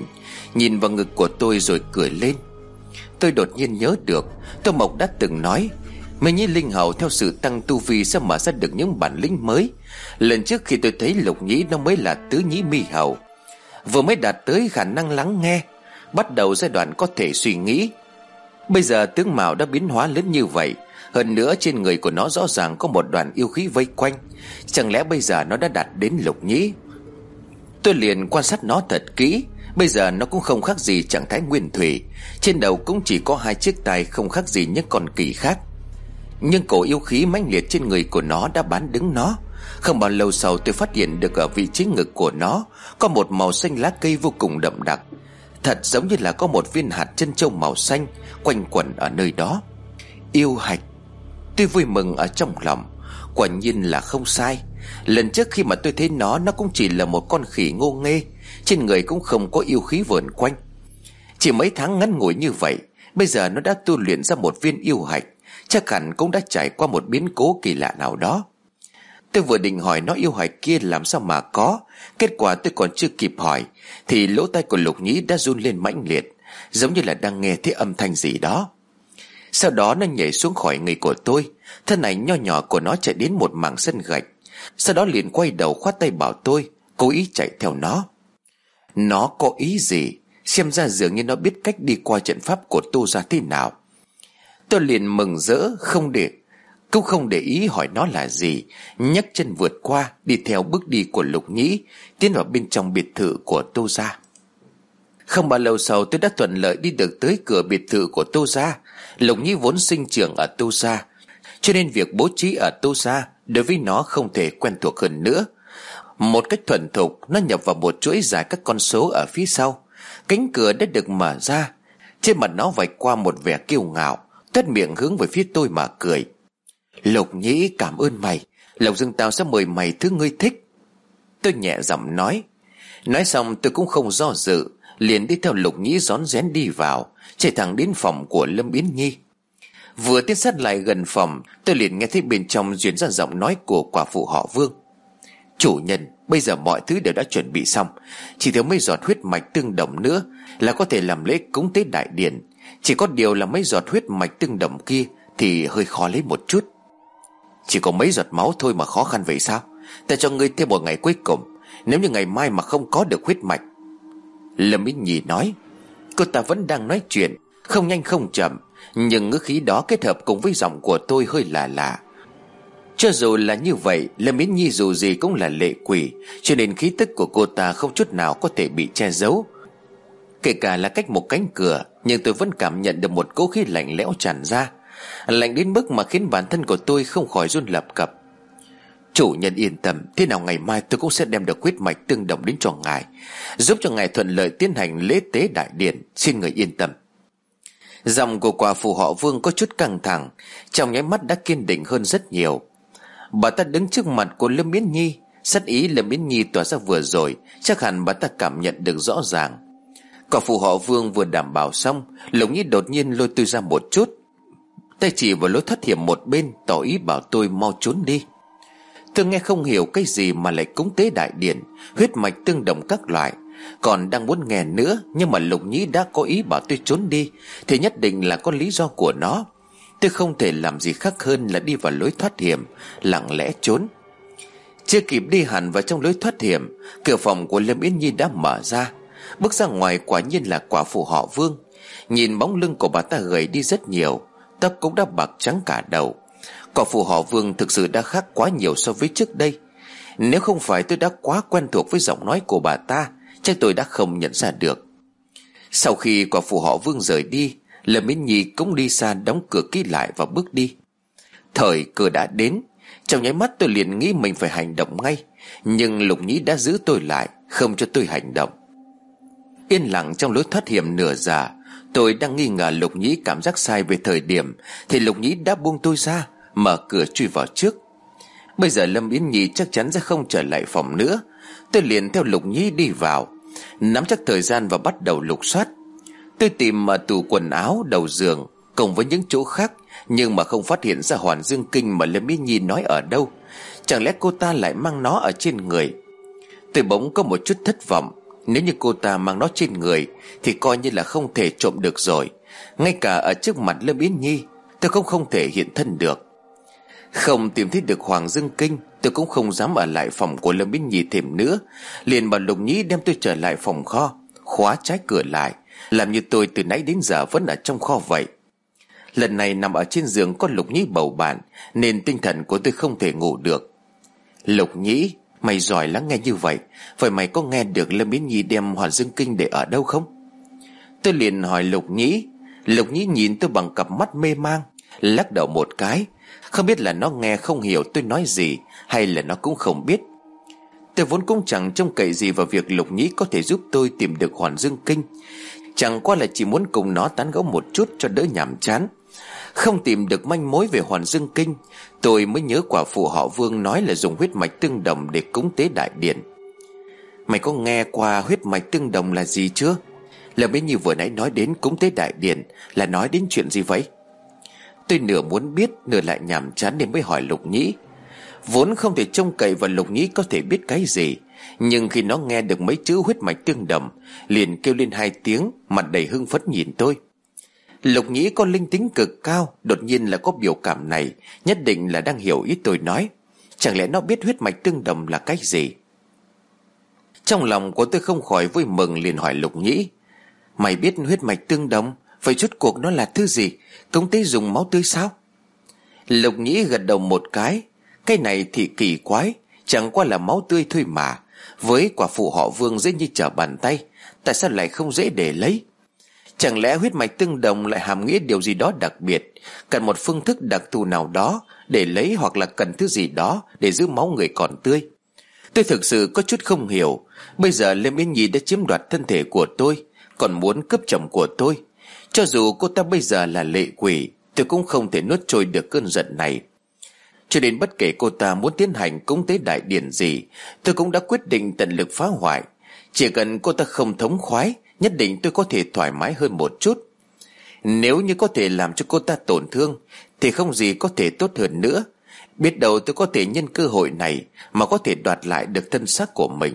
nhìn vào ngực của tôi rồi cười lên. Tôi đột nhiên nhớ được Tô Mộc đã từng nói Mình Nhĩ linh hầu theo sự tăng tu vi sẽ mở ra được những bản lĩnh mới. Lần trước khi tôi thấy Lục Nhĩ nó mới là tứ nhĩ mi hầu, vừa mới đạt tới khả năng lắng nghe, bắt đầu giai đoạn có thể suy nghĩ. Bây giờ tướng mạo đã biến hóa lớn như vậy, hơn nữa trên người của nó rõ ràng có một đoàn yêu khí vây quanh. Chẳng lẽ bây giờ nó đã đạt đến Lục Nhĩ? Tôi liền quan sát nó thật kỹ. Bây giờ nó cũng không khác gì trạng thái nguyên thủy, trên đầu cũng chỉ có hai chiếc tai không khác gì những con kỳ khác. Nhưng cổ yêu khí mãnh liệt trên người của nó đã bán đứng nó. Không bao lâu sau tôi phát hiện được ở vị trí ngực của nó có một màu xanh lá cây vô cùng đậm đặc, thật giống như là có một viên hạt chân châu màu xanh quanh quẩn ở nơi đó. Yêu hạch. Tôi vui mừng ở trong lòng. Quả nhiên là không sai. Lần trước khi mà tôi thấy nó Nó cũng chỉ là một con khỉ ngô nghê, trên người cũng không có yêu khí vờn quanh. Chỉ mấy tháng ngắn ngủi như vậy, bây giờ nó đã tu luyện ra một viên yêu hạch, chắc hẳn cũng đã trải qua một biến cố kỳ lạ nào đó. Tôi vừa định hỏi nó yêu hạch kia làm sao mà có, kết quả tôi còn chưa kịp hỏi thì lỗ tai của Lục Nhĩ đã run lên mãnh liệt, giống như là đang nghe thấy âm thanh gì đó. Sau đó nó nhảy xuống khỏi người của tôi, thân ảnh nho nhỏ của nó chạy đến một mảng sân gạch, sau đó liền quay đầu khoát tay bảo tôi cố ý chạy theo nó. Nó có ý gì? Xem ra dường như nó biết cách đi qua trận pháp của Tô gia thế nào. Tôi liền mừng rỡ, không để cũng không để ý hỏi nó là gì, nhấc chân vượt qua, đi theo bước đi của Lục Nhĩ, tiến vào bên trong biệt thự của Tô gia. Không bao lâu sau tôi đã thuận lợi đi được tới cửa biệt thự của Tô gia. Lục Nhĩ vốn sinh trưởng ở Tô gia, cho nên việc bố trí ở Tô gia đối với nó không thể quen thuộc hơn nữa. Một cách thuần thục, nó nhập vào một chuỗi dài các con số ở phía sau. Cánh cửa đã được mở ra, trên mặt nó vạch qua một vẻ kiêu ngạo, toét miệng hướng về phía tôi mà cười. Lục Nhĩ, cảm ơn mày, Lộc Dương tao sẽ mời mày thứ ngươi thích. Tôi nhẹ giọng nói. Nói xong tôi cũng không do dự, liền đi theo Lục Nhĩ rón rén đi vào, chạy thẳng đến phòng của Lâm Yến Nhi. Vừa tiến sát lại gần phòng, tôi liền nghe thấy bên trong truyền ra giọng nói của quả phụ họ Vương. Chủ nhân, bây giờ mọi thứ đều đã chuẩn bị xong, chỉ thiếu mấy giọt huyết mạch tương đồng nữa là có thể làm lễ cúng tế đại điện. Chỉ có điều là mấy giọt huyết mạch tương đồng kia thì hơi khó lấy một chút. Chỉ có mấy giọt máu thôi mà khó khăn vậy sao? Ta cho ngươi thêm một ngày cuối cùng, nếu như ngày mai mà không có được huyết mạch. Lâm Yến Nhi nói. Cô ta vẫn đang nói chuyện, không nhanh không chậm, nhưng ngữ khí đó kết hợp cùng với giọng của tôi hơi lạ lạ. Cho dù là như vậy, Lâm Yến Nhi dù gì cũng là lệ quỷ, cho nên khí tức của cô ta không chút nào có thể bị che giấu. Kể cả là cách một cánh cửa, nhưng tôi vẫn cảm nhận được một cỗ khí lạnh lẽo tràn ra, lạnh đến mức mà khiến bản thân của tôi không khỏi run lập cập. Chủ nhân yên tâm, thế nào ngày mai tôi cũng sẽ đem được huyết mạch tương đồng đến cho ngài, giúp cho ngài thuận lợi tiến hành lễ tế đại điện, xin người yên tâm. Giọng của quả phụ họ Vương có chút căng thẳng, trong nháy mắt đã kiên định hơn rất nhiều. Bà ta đứng trước mặt của Lâm Yến Nhi, sát ý Lâm Yến Nhi tỏa ra vừa rồi chắc hẳn bà ta cảm nhận được rõ ràng. Quả phụ họ Vương vừa đảm bảo xong, Lục Nhĩ đột nhiên lôi tôi ra một chút, tay chỉ vào lối thoát hiểm một bên, tỏ ý bảo tôi mau trốn đi. Tôi nghe không hiểu cái gì mà lại cúng tế đại điện, huyết mạch tương đồng các loại, còn đang muốn nghe nữa, nhưng mà Lục Nhĩ đã có ý bảo tôi trốn đi thì nhất định là có lý do của nó. Tôi không thể làm gì khác hơn là đi vào lối thoát hiểm, lặng lẽ trốn. Chưa kịp đi hẳn vào trong lối thoát hiểm, cửa phòng của Lâm Yến Nhi đã mở ra. Bước ra ngoài quả nhiên là quả phụ họ Vương. Nhìn bóng lưng của bà ta gầy đi rất nhiều, tóc cũng đã bạc trắng cả đầu. Quả phụ họ Vương thực sự đã khác quá nhiều so với trước đây. Nếu không phải tôi đã quá quen thuộc với giọng nói của bà ta, chắc tôi đã không nhận ra được. Sau khi quả phụ họ Vương rời đi, Lâm Yến Nhi cũng đi xa, đóng cửa kỹ lại và bước đi. Thời cơ đã đến, trong nháy mắt tôi liền nghĩ mình phải hành động ngay, nhưng Lục Nhĩ đã giữ tôi lại, không cho tôi hành động. Yên lặng trong lối thoát hiểm nửa giờ, tôi đang nghi ngờ Lục Nhĩ cảm giác sai về thời điểm thì Lục Nhĩ đã buông tôi ra, mở cửa chui vào trước. Bây giờ Lâm Yến Nhi chắc chắn sẽ không trở lại phòng nữa. Tôi liền theo Lục Nhĩ đi vào, nắm chắc thời gian và bắt đầu lục soát. Tôi tìm ở tủ quần áo, đầu giường cùng với những chỗ khác, nhưng mà không phát hiện ra Hoàn Dương Kinh mà Lâm Yến Nhi nói ở đâu. Chẳng lẽ cô ta lại mang nó ở trên người? Tôi bỗng có một chút thất vọng. Nếu như cô ta mang nó trên người thì coi như là không thể trộm được rồi. Ngay cả ở trước mặt Lâm Yến Nhi tôi cũng không thể hiện thân được. Không tìm thấy được Hoàng Dương Kinh, tôi cũng không dám ở lại phòng của Lâm Yến Nhi thêm nữa. Liền bảo Lục Nhĩ đem tôi trở lại phòng kho, khóa trái cửa lại, làm như tôi từ nãy đến giờ vẫn ở trong kho vậy. Lần này nằm ở trên giường có Lục Nhĩ bầu bạn, nên tinh thần của tôi không thể ngủ được. Lục Nhĩ, mày giỏi lắng nghe như vậy, vậy mày có nghe được Lâm Yến Nhi đem Hoàng Dương Kinh để ở đâu không? Tôi liền hỏi Lục Nhĩ. Lục Nhĩ nhìn tôi bằng cặp mắt mê mang, lắc đầu một cái. Không biết là nó nghe không hiểu tôi nói gì, hay là nó cũng không biết. Tôi vốn cũng chẳng trông cậy gì vào việc Lục Nhĩ có thể giúp tôi tìm được Hoàng Dương Kinh. Chẳng qua là chỉ muốn cùng nó tán gẫu một chút cho đỡ nhàm chán. Không tìm được manh mối về Hoàng Dương Kinh, tôi mới nhớ quả phụ họ Vương nói là dùng huyết mạch tương đồng để cúng tế đại điện. Mày có nghe qua huyết mạch tương đồng là gì chưa? Lâm Yến Nhi vừa nãy nói đến cúng tế đại điện là nói đến chuyện gì vậy? Tôi nửa muốn biết nửa lại nhàm chán nên mới hỏi Lục Nhĩ. Vốn không thể trông cậy vào Lục Nhĩ có thể biết cái gì, nhưng khi nó nghe được mấy chữ huyết mạch tương đồng, liền kêu lên hai tiếng, mặt đầy hưng phấn nhìn tôi. Lục Nhĩ có linh tính cực cao, đột nhiên là có biểu cảm này, nhất định là đang hiểu ý tôi nói. Chẳng lẽ nó biết huyết mạch tương đồng là cái gì? Trong lòng của tôi không khỏi vui mừng, liền hỏi Lục Nhĩ. Mày biết huyết mạch tương đồng, vậy rốt cuộc nó là thứ gì? Cúng tế dùng máu tươi sao? Lục Nhĩ gật đầu một cái. Cái này thì kỳ quái, chẳng qua là máu tươi thôi mà. Với quả phụ họ Vương dễ như trở bàn tay, tại sao lại không dễ để lấy? Chẳng lẽ huyết mạch tương đồng lại hàm nghĩa điều gì đó đặc biệt, cần một phương thức đặc thù nào đó để lấy, hoặc là cần thứ gì đó để giữ máu người còn tươi? Tôi thực sự có chút không hiểu. Bây giờ Lâm Yến Nhi đã chiếm đoạt thân thể của tôi, còn muốn cướp chồng của tôi. Cho dù cô ta bây giờ là lệ quỷ, tôi cũng không thể nuốt trôi được cơn giận này. Cho đến bất kể cô ta muốn tiến hành cúng tế đại điển gì, tôi cũng đã quyết định tận lực phá hoại. Chỉ cần cô ta không thống khoái, nhất định tôi có thể thoải mái hơn một chút. Nếu như có thể làm cho cô ta tổn thương, thì không gì có thể tốt hơn nữa. Biết đâu tôi có thể nhân cơ hội này mà có thể đoạt lại được thân xác của mình.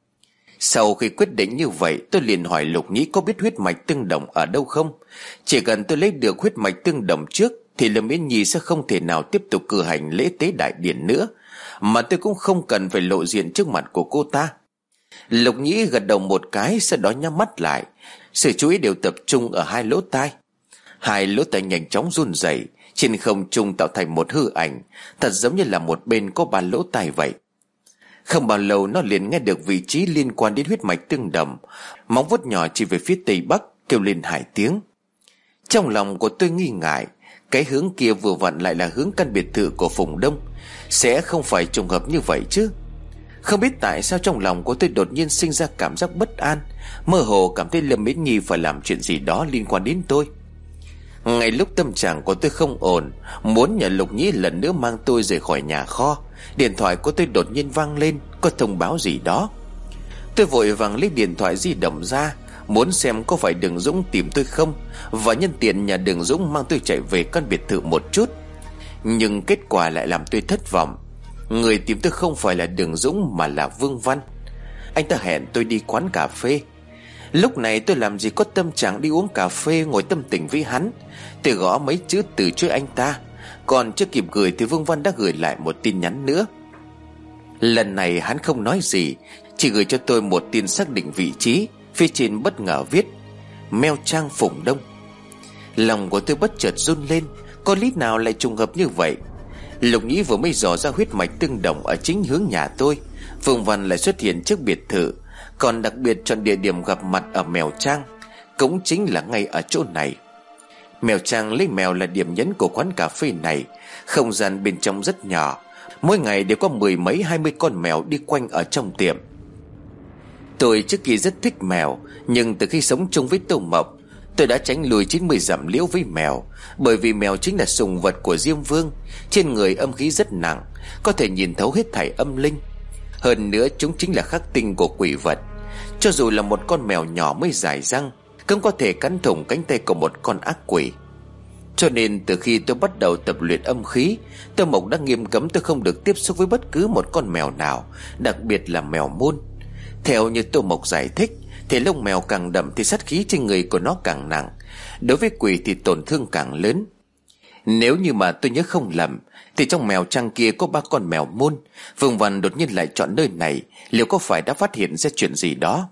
Sau khi quyết định như vậy, tôi liền hỏi Lục Nhĩ có biết huyết mạch tương đồng ở đâu không. Chỉ cần tôi lấy được huyết mạch tương đồng trước, thì Lâm Yến Nhi sẽ không thể nào tiếp tục cử hành lễ tế đại điển nữa, mà tôi cũng không cần phải lộ diện trước mặt của cô ta. Lục Nhĩ gật đầu một cái, sau đó nhắm mắt lại. Sự chú ý đều tập trung ở hai lỗ tai. Hai lỗ tai nhanh chóng run rẩy, trên không trung tạo thành một hư ảnh, thật giống như là một bên có ba lỗ tai vậy. Không bao lâu nó liền nghe được vị trí liên quan đến huyết mạch tương đồng, móng vuốt nhỏ chỉ về phía tây bắc, kêu lên hai tiếng. Trong lòng của tôi nghi ngại, cái hướng kia vừa vặn lại là hướng căn biệt thự của Phùng Đông, sẽ không phải trùng hợp như vậy chứ? Không biết tại sao trong lòng của tôi đột nhiên sinh ra cảm giác bất an, mơ hồ cảm thấy Lâm Yến Nhi phải làm chuyện gì đó liên quan đến tôi. Ngay lúc tâm trạng của tôi không ổn, muốn nhờ Lục Nhĩ lần nữa mang tôi rời khỏi nhà kho, điện thoại của tôi đột nhiên vang lên, có thông báo gì đó. Tôi vội vàng lấy điện thoại di động ra, muốn xem có phải Đường Dũng tìm tôi không, và nhân tiện nhà Đường Dũng mang tôi chạy về căn biệt thự một chút. Nhưng kết quả lại làm tôi thất vọng. Người tìm tôi không phải là Đường Dũng mà là Vương Văn. Anh ta hẹn tôi đi quán cà phê. Lúc này tôi làm gì có tâm trạng đi uống cà phê ngồi tâm tình với hắn. Tôi gõ mấy chữ từ chối anh ta, còn chưa kịp gửi thì Vương Văn đã gửi lại một tin nhắn nữa. Lần này hắn không nói gì, chỉ gửi cho tôi một tin xác định vị trí. Phía trên bất ngờ viết Meo Trang Phùng Đông. Lòng của tôi bất chợt run lên, có lý nào lại trùng hợp như vậy? Lục Nhĩ vừa mới dò ra huyết mạch tương đồng ở chính hướng nhà tôi, Vương Văn lại xuất hiện trước biệt thự, còn đặc biệt chọn địa điểm gặp mặt ở Mèo Trang, cũng chính là ngay ở chỗ này. Mèo Trang lấy mèo là điểm nhấn của quán cà phê này. Không gian bên trong rất nhỏ, mỗi ngày đều có mười mấy hai mươi con mèo đi quanh ở trong tiệm. Tôi trước kia rất thích mèo, nhưng từ khi sống chung với Tô Mộc, tôi đã tránh lùi chín mươi dặm liễu với mèo. Bởi vì mèo chính là sùng vật của Diêm Vương, trên người âm khí rất nặng, có thể nhìn thấu hết thảy âm linh. Hơn nữa chúng chính là khắc tinh của quỷ vật. Cho dù là một con mèo nhỏ mới dài răng, cũng có thể cắn thủng cánh tay của một con ác quỷ. Cho nên từ khi tôi bắt đầu tập luyện âm khí, Tô Mộc đã nghiêm cấm tôi không được tiếp xúc với bất cứ một con mèo nào, đặc biệt là mèo môn. Theo như Tô Mộc giải thích thì lông mèo càng đậm thì sát khí trên người của nó càng nặng. Đối với quỷ thì tổn thương càng lớn. Nếu như mà tôi nhớ không lầm thì trong mèo trang kia có ba con mèo môn. Vương Văn đột nhiên lại chọn nơi này, liệu có phải đã phát hiện ra chuyện gì đó?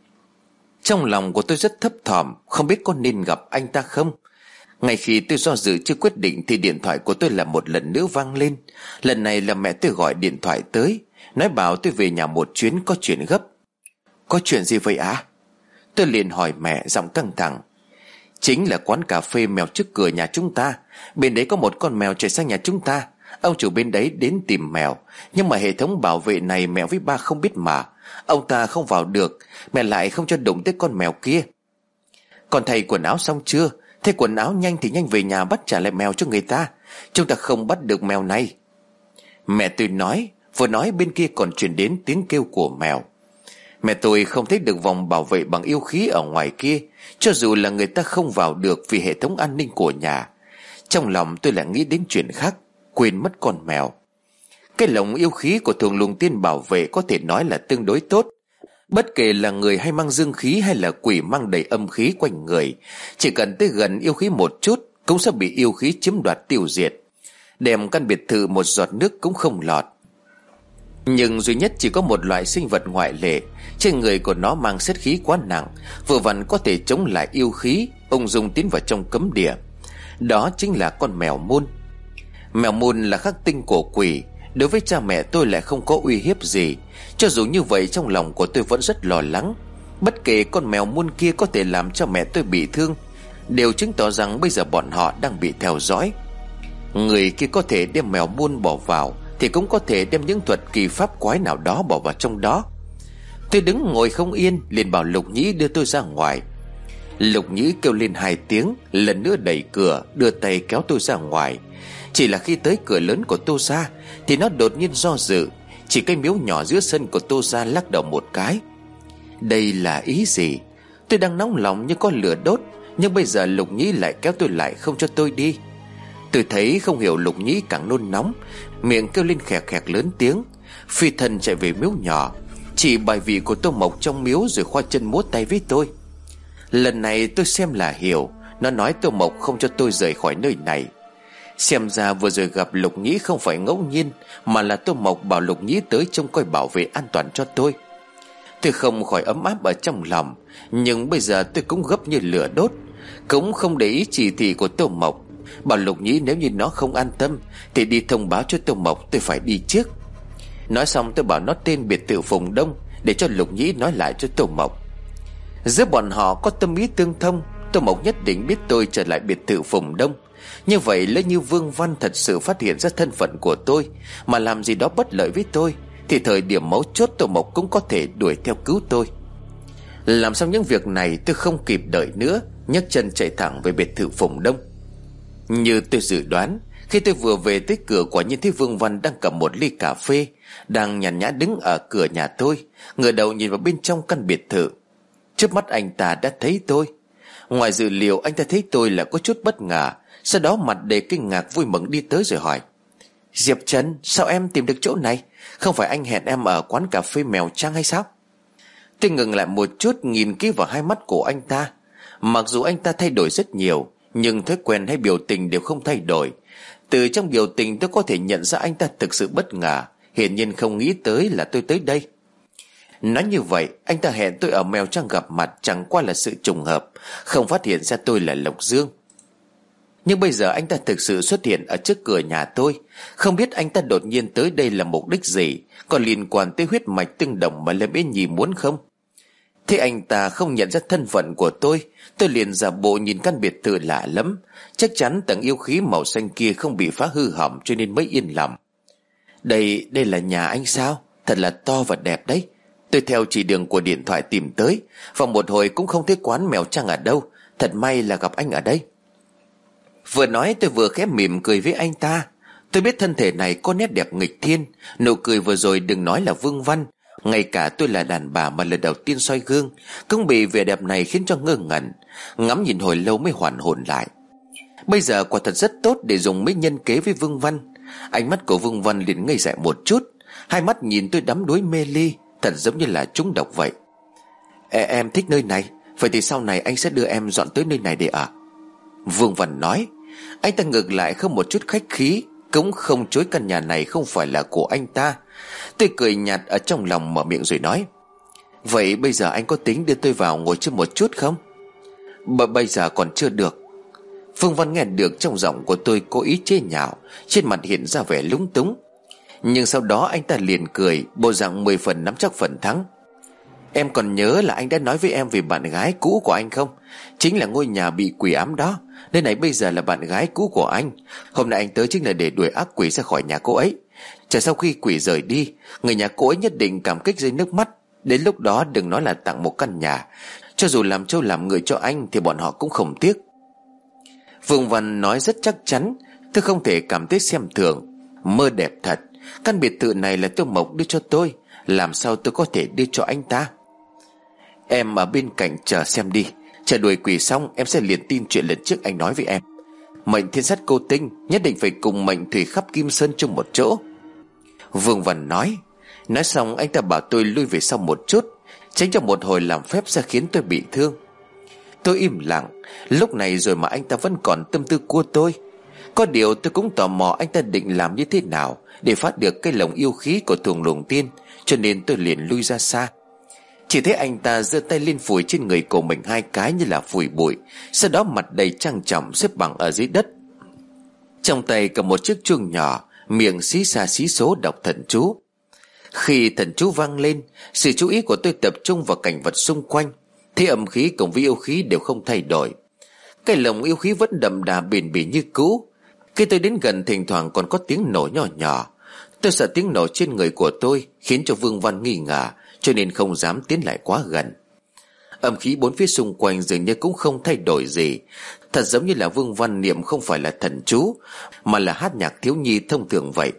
Trong lòng của tôi rất thấp thỏm, không biết có nên gặp anh ta không. Ngay khi tôi do dự chưa quyết định thì điện thoại của tôi là một lần nữa vang lên. Lần này là mẹ tôi gọi điện thoại tới, nói bảo tôi về nhà một chuyến, có chuyện gấp. Có chuyện gì vậy ạ? À? Tôi liền hỏi mẹ giọng căng thẳng. Chính là quán cà phê mèo trước cửa nhà chúng ta. Bên đấy có một con mèo chạy sang nhà chúng ta. Ông chủ bên đấy đến tìm mèo, nhưng mà hệ thống bảo vệ này mẹ với ba không biết mà. Ông ta không vào được, mẹ lại không cho đụng tới con mèo kia. Còn thầy quần áo xong chưa? Thay quần áo nhanh thì nhanh về nhà bắt trả lại mèo cho người ta. Chúng ta không bắt được mèo này. Mẹ tôi nói, vừa nói bên kia còn truyền đến tiếng kêu của mèo. Mẹ tôi không thấy được vòng bảo vệ bằng yêu khí ở ngoài kia, cho dù là người ta không vào được vì hệ thống an ninh của nhà. Trong lòng tôi lại nghĩ đến chuyện khác, quên mất con mèo. Cái lồng yêu khí của Thường Lùng Tiên bảo vệ có thể nói là tương đối tốt. Bất kể là người hay mang dương khí hay là quỷ mang đầy âm khí quanh người, chỉ cần tới gần yêu khí một chút cũng sẽ bị yêu khí chiếm đoạt tiêu diệt. Đem căn biệt thự một giọt nước cũng không lọt. Nhưng duy nhất chỉ có một loại sinh vật ngoại lệ. Trên người của nó mang sát khí quá nặng, vừa vặn có thể chống lại yêu khí, ung dung tiến vào trong cấm địa. Đó chính là con mèo môn. Mèo môn là khắc tinh của quỷ. Đối với cha mẹ tôi lại không có uy hiếp gì. Cho dù như vậy trong lòng của tôi vẫn rất lo lắng. Bất kể con mèo môn kia có thể làm cho mẹ tôi bị thương, đều chứng tỏ rằng bây giờ bọn họ đang bị theo dõi. Người kia có thể đem mèo môn bỏ vào thì cũng có thể đem những thuật kỳ pháp quái nào đó bỏ vào trong đó. Tôi đứng ngồi không yên, liền bảo Lục Nhĩ đưa tôi ra ngoài. Lục Nhĩ kêu lên hai tiếng, lần nữa đẩy cửa, đưa tay kéo tôi ra ngoài. Chỉ là khi tới cửa lớn của Tô gia thì nó đột nhiên do dự. Chỉ cây miếu nhỏ giữa sân của Tô gia lắc đầu một cái. Đây là ý gì? Tôi đang nóng lòng như có lửa đốt, nhưng bây giờ Lục Nhĩ lại kéo tôi lại không cho tôi đi. Tôi thấy không hiểu Lục Nhĩ càng nôn nóng, miệng kêu lên khẹt khẹt lớn tiếng, phi thân chạy về miếu nhỏ, chỉ bài vị của Tô Mộc trong miếu rồi khoa chân múa tay với tôi. Lần này tôi xem là hiểu, nó nói Tô Mộc không cho tôi rời khỏi nơi này. Xem ra vừa rồi gặp Lục Nhĩ không phải ngẫu nhiên, mà là Tô Mộc bảo Lục Nhĩ tới trông coi bảo vệ an toàn cho tôi. Tôi không khỏi ấm áp ở trong lòng, nhưng bây giờ tôi cũng gấp như lửa đốt. Cũng không để ý chỉ thị của Tô Mộc, bảo Lục Nhĩ nếu như nó không an tâm thì đi thông báo cho Tô Mộc tôi phải đi trước. Nói xong tôi bảo nó tên biệt thự Phùng Đông, để cho Lục Nhĩ nói lại cho Tô Mộc. Giữa bọn họ có tâm ý tương thông, Tô Mộc nhất định biết tôi trở lại biệt thự Phùng Đông. Như vậy lỡ như Vương Văn thật sự phát hiện ra thân phận của tôi mà làm gì đó bất lợi với tôi, thì thời điểm mấu chốt Tô Mộc cũng có thể đuổi theo cứu tôi. Làm xong những việc này tôi không kịp đợi nữa, nhấc chân chạy thẳng về biệt thự Phùng Đông. Như tôi dự đoán, khi tôi vừa về tới cửa, quả nhiên thấy Vương Văn đang cầm một ly cà phê, đang nhàn nhã đứng ở cửa nhà tôi, ngửa đầu nhìn vào bên trong căn biệt thự. Trước mắt anh ta đã thấy tôi. Ngoài dự liệu, anh ta thấy tôi là có chút bất ngờ, sau đó mặt đầy kinh ngạc vui mừng đi tới rồi hỏi: Diệp Trần, sao em tìm được chỗ này? Không phải anh hẹn em ở quán cà phê Mèo Trăng hay sao? Tôi ngừng lại một chút, nhìn kỹ vào hai mắt của anh ta. Mặc dù anh ta thay đổi rất nhiều, nhưng thói quen hay biểu tình đều không thay đổi. Từ trong biểu tình tôi có thể nhận ra anh ta thực sự bất ngờ, hiển nhiên không nghĩ tới là tôi tới đây. Nói như vậy, anh ta hẹn tôi ở Mèo Trăng gặp mặt chẳng qua là sự trùng hợp, không phát hiện ra tôi là Lộc Dương. Nhưng bây giờ anh ta thực sự xuất hiện ở trước cửa nhà tôi. Không biết anh ta đột nhiên tới đây là mục đích gì, còn liên quan tới huyết mạch tương đồng mà Lâm Yến Nhi muốn không? Thế anh ta không nhận ra thân phận của tôi, tôi liền giả bộ nhìn căn biệt thự lạ lắm. Chắc chắn tầng yêu khí màu xanh kia không bị phá hư hỏng, cho nên mới yên lòng. Đây, đây là nhà anh sao? Thật là to và đẹp đấy. Tôi theo chỉ đường của điện thoại tìm tới, và một hồi cũng không thấy quán Mèo Trăng ở đâu. Thật may là gặp anh ở đây. Vừa nói tôi vừa khẽ mỉm cười với anh ta. Tôi biết thân thể này có nét đẹp nghịch thiên. Nụ cười vừa rồi đừng nói là Vương Văn, ngay cả tôi là đàn bà mà lần đầu tiên soi gương cũng bị vẻ đẹp này khiến cho ngơ ngẩn. Ngắm nhìn hồi lâu mới hoàn hồn lại. Bây giờ quả thật rất tốt để dùng mấy nhân kế với Vương Văn. Ánh mắt của Vương Văn liền ngây dại một chút, hai mắt nhìn tôi đắm đuối mê ly, thật giống như là trúng độc vậy. e, Em thích nơi này, vậy thì sau này anh sẽ đưa em dọn tới nơi này để ở. Vương Văn nói. Anh ta ngược lại không một chút khách khí, cũng không chối căn nhà này không phải là của anh ta. Tôi cười nhạt ở trong lòng mở miệng rồi nói: Vậy bây giờ anh có tính đưa tôi vào ngồi chơi một chút không? B- Bây giờ còn chưa được. Vương Văn nghe được trong giọng của tôi có ý chế nhạo, trên mặt hiện ra vẻ lúng túng. Nhưng sau đó anh ta liền cười, bộ dạng mười phần nắm chắc phần thắng. Em còn nhớ là anh đã nói với em về bạn gái cũ của anh không? Chính là ngôi nhà bị quỷ ám đó. Nơi này bây giờ là bạn gái cũ của anh. Hôm nay anh tới chính là để đuổi ác quỷ ra khỏi nhà cô ấy. Chờ sau khi quỷ rời đi, người nhà cô ấy nhất định cảm kích rơi nước mắt. Đến lúc đó đừng nói là tặng một căn nhà, cho dù làm trâu làm người cho anh thì bọn họ cũng không tiếc. Vương Văn nói rất chắc chắn. Tôi không thể cảm thấy xem thường. Mơ đẹp thật. Căn biệt thự này là Tô Mộc đưa cho tôi, làm sao tôi có thể đưa cho anh ta? Em ở bên cạnh chờ xem đi. Chờ đuổi quỷ xong em sẽ liền tin chuyện lần trước anh nói với em. Mệnh thiên sát cô tinh nhất định phải cùng mệnh thủy khắp Kim Sơn chung một chỗ. Vương Văn nói. Nói xong anh ta bảo tôi lui về sau một chút, tránh cho một hồi làm phép sẽ khiến tôi bị thương. Tôi im lặng. Lúc này rồi mà anh ta vẫn còn tâm tư của tôi. Có điều tôi cũng tò mò anh ta định làm như thế nào để phát được cái lồng yêu khí của Thuồng Lùng Tiên, cho nên tôi liền lui ra xa. Chỉ thấy anh ta giơ tay lên phủi trên người của mình hai cái như là phủi bụi, sau đó mặt đầy trang trọng xếp bằng ở dưới đất. Trong tay cầm một chiếc chuông nhỏ, miệng xí xa xí số đọc thần chú. Khi thần chú vang lên, sự chú ý của tôi tập trung vào cảnh vật xung quanh. Thế âm khí cùng với yêu khí đều không thay đổi. Cái lồng yêu khí vẫn đậm đà bền bỉ như cũ. Khi tôi đến gần thỉnh thoảng còn có tiếng nổ nhỏ nhỏ. Tôi sợ tiếng nổ trên người của tôi khiến cho Vương Văn nghi ngờ, cho nên không dám tiến lại quá gần. Âm khí bốn phía xung quanh dường như cũng không thay đổi gì. Thật giống như là Vương Văn niệm không phải là thần chú, mà là hát nhạc thiếu nhi thông thường vậy.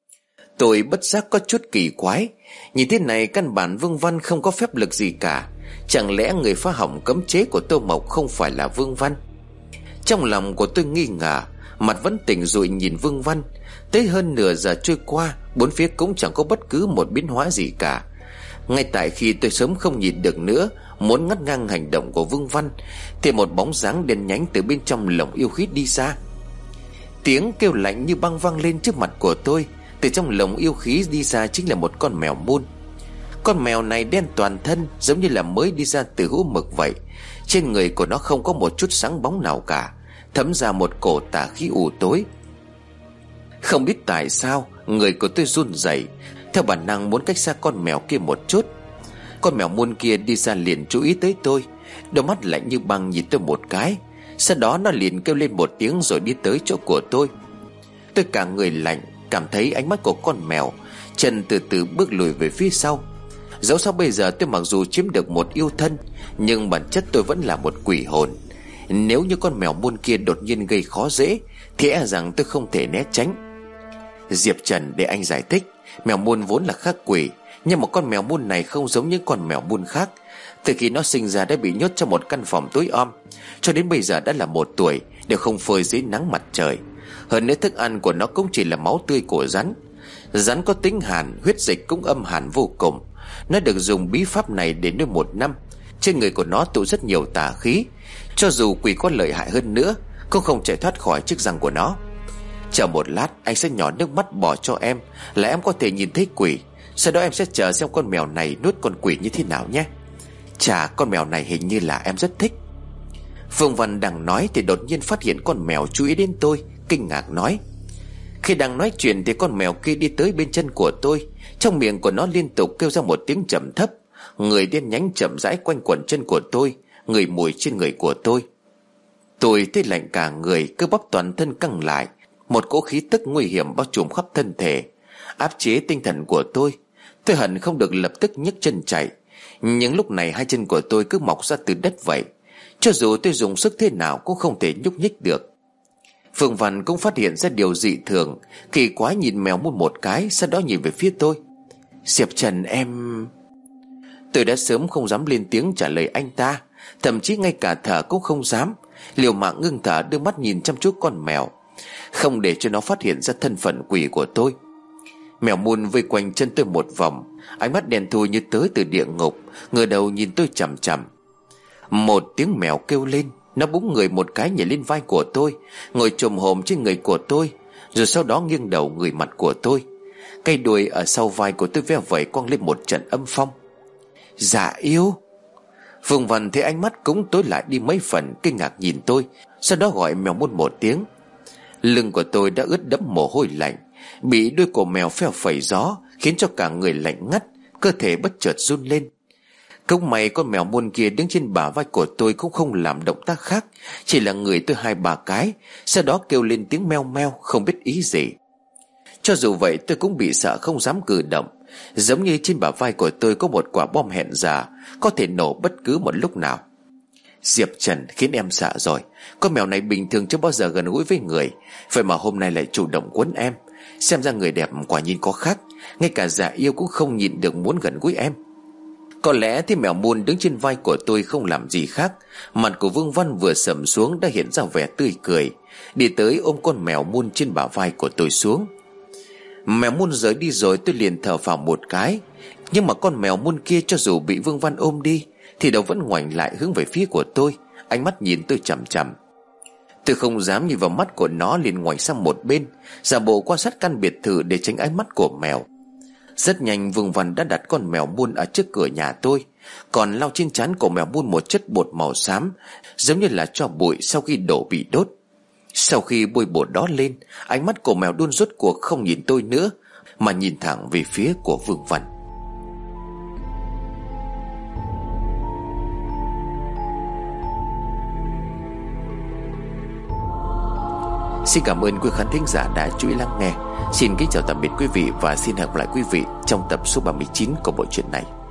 Tôi bất giác có chút kỳ quái. Nhìn thế này căn bản Vương Văn không có phép lực gì cả. Chẳng lẽ người phá hỏng cấm chế của Tô Mộc không phải là Vương Văn? Trong lòng của tôi nghi ngờ, mặt vẫn tỉnh rụi nhìn Vương Văn. Tới hơn nửa giờ trôi qua, bốn phía cũng chẳng có bất cứ một biến hóa gì cả. Ngay tại khi tôi sớm không nhịn được nữa, muốn ngắt ngang hành động của Vương Văn, thì một bóng dáng đen nhánh từ bên trong lồng yêu khí đi ra. Tiếng kêu lạnh như băng vang lên trước mặt của tôi. Từ trong lồng yêu khí đi ra chính là một con mèo mun. Con mèo này đen toàn thân, giống như là mới đi ra từ hũ mực vậy. Trên người của nó không có một chút sáng bóng nào cả, thấm ra một cổ tà khí u tối. Không biết tại sao người của tôi run rẩy, theo bản năng muốn cách xa con mèo kia một chút. Con mèo mun kia đi ra liền chú ý tới tôi, đôi mắt lạnh như băng nhìn tôi một cái. Sau đó nó liền kêu lên một tiếng rồi đi tới chỗ của tôi. Tôi cả người lạnh, cảm thấy ánh mắt của con mèo, chân từ từ bước lùi về phía sau. Dẫu sao bây giờ tôi mặc dù chiếm được một yêu thân, nhưng bản chất tôi vẫn là một quỷ hồn. Nếu như con mèo mun kia đột nhiên gây khó dễ thì e rằng tôi không thể né tránh. Diệp Trần, để anh giải thích. Mèo mun vốn là khác quỷ, nhưng mà con mèo mun này không giống những con mèo mun khác. Từ khi nó sinh ra đã bị nhốt trong một căn phòng tối om, cho đến bây giờ đã là một tuổi, đều không phơi dưới nắng mặt trời. Hơn nữa thức ăn của nó cũng chỉ là máu tươi của rắn. Rắn có tính hàn, huyết dịch cũng âm hàn vô cùng. Nó được dùng bí pháp này đến nuôi một năm. Trên người của nó tụ rất nhiều tà khí. Cho dù quỷ có lợi hại hơn nữa cũng không chạy thoát khỏi chiếc răng của nó. Chờ một lát, anh sẽ nhỏ nước mắt bỏ cho em, là em có thể nhìn thấy quỷ. Sau đó em sẽ chờ xem con mèo này nuốt con quỷ như thế nào nhé. Chà, con mèo này hình như là em rất thích. Phương Văn đang nói thì đột nhiên phát hiện con mèo chú ý đến tôi, kinh ngạc nói. Khi đang nói chuyện thì con mèo kia đi tới bên chân của tôi. Trong miệng của nó liên tục kêu ra một tiếng trầm thấp. Người đen nhánh chậm rãi quanh quẩn chân của tôi, ngửi mùi trên người của tôi. Tôi thấy lạnh cả người, cơ bắp toàn thân căng lại. Một cỗ khí tức nguy hiểm bao trùm khắp thân thể, áp chế tinh thần của tôi. Tôi hận không được lập tức nhấc chân chạy, nhưng lúc này hai chân của tôi cứ mọc ra từ đất vậy. Cho dù tôi dùng sức thế nào cũng không thể nhúc nhích được. Phương Văn cũng phát hiện ra điều dị thường, kỳ quái nhìn mèo mun một cái, sau đó nhìn về phía tôi. Diệp Trần, em... Tôi đã sớm không dám lên tiếng trả lời anh ta, thậm chí ngay cả thở cũng không dám. Liều mạng ngưng thở, đưa mắt nhìn chăm chú con mèo, không để cho nó phát hiện ra thân phận quỷ của tôi. Mèo mun vây quanh chân tôi một vòng, ánh mắt đen thui như tới từ địa ngục, ngửa đầu nhìn tôi chằm chằm. Một tiếng mèo kêu lên, nó búng người một cái nhảy lên vai của tôi, ngồi chồm hổm trên người của tôi, rồi sau đó nghiêng đầu người mặt của tôi. Cây đuôi ở sau vai của tôi ve vẩy quăng lên một trận âm phong. Dạ yêu. Vương Văn thấy ánh mắt cũng tối lại đi mấy phần, kinh ngạc nhìn tôi, sau đó gọi mèo mun một tiếng. Lưng của tôi đã ướt đẫm mồ hôi lạnh, bị đuôi của mèo phèo phẩy gió khiến cho cả người lạnh ngắt, cơ thể bất chợt run lên. Không may con mèo mun kia đứng trên bả vai của tôi cũng không làm động tác khác, chỉ là người tôi hai ba cái, sau đó kêu lên tiếng meo meo không biết ý gì. Cho dù vậy tôi cũng bị sợ không dám cử động, giống như trên bả vai của tôi có một quả bom hẹn giờ, có thể nổ bất cứ một lúc nào. Diệp Trần khiến em sợ rồi. Con mèo này bình thường chưa bao giờ gần gũi với người, vậy mà hôm nay lại chủ động quấn em. Xem ra người đẹp quả nhiên có khác, ngay cả Dạ Yêu cũng không nhịn được muốn gần gũi em. Có lẽ thì mèo mun đứng trên vai của tôi không làm gì khác. Mặt của Vương Văn vừa sầm xuống đã hiện ra vẻ tươi cười, đi tới ôm con mèo mun trên bả vai của tôi xuống. Mèo mun rời đi rồi tôi liền thở phào một cái. Nhưng mà con mèo mun kia cho dù bị Vương Văn ôm đi thì đầu vẫn ngoảnh lại hướng về phía của tôi, ánh mắt nhìn tôi chằm chằm. Tôi không dám nhìn vào mắt của nó, liền ngoảnh sang một bên, giả bộ quan sát căn biệt thự để tránh ánh mắt của mèo. Rất nhanh Vương Văn đã đặt con mèo mun ở trước cửa nhà tôi, còn lau trên trán của mèo mun một chất bột màu xám, giống như là tro bụi sau khi đổ bị đốt. Sau khi bôi bột đó lên, ánh mắt của mèo đun rốt cuộc không nhìn tôi nữa, mà nhìn thẳng về phía của Vương Văn. Xin cảm ơn quý khán thính giả đã chú ý lắng nghe. Xin kính chào tạm biệt quý vị và xin hẹn gặp lại quý vị trong tập số ba mươi chín của bộ truyện này.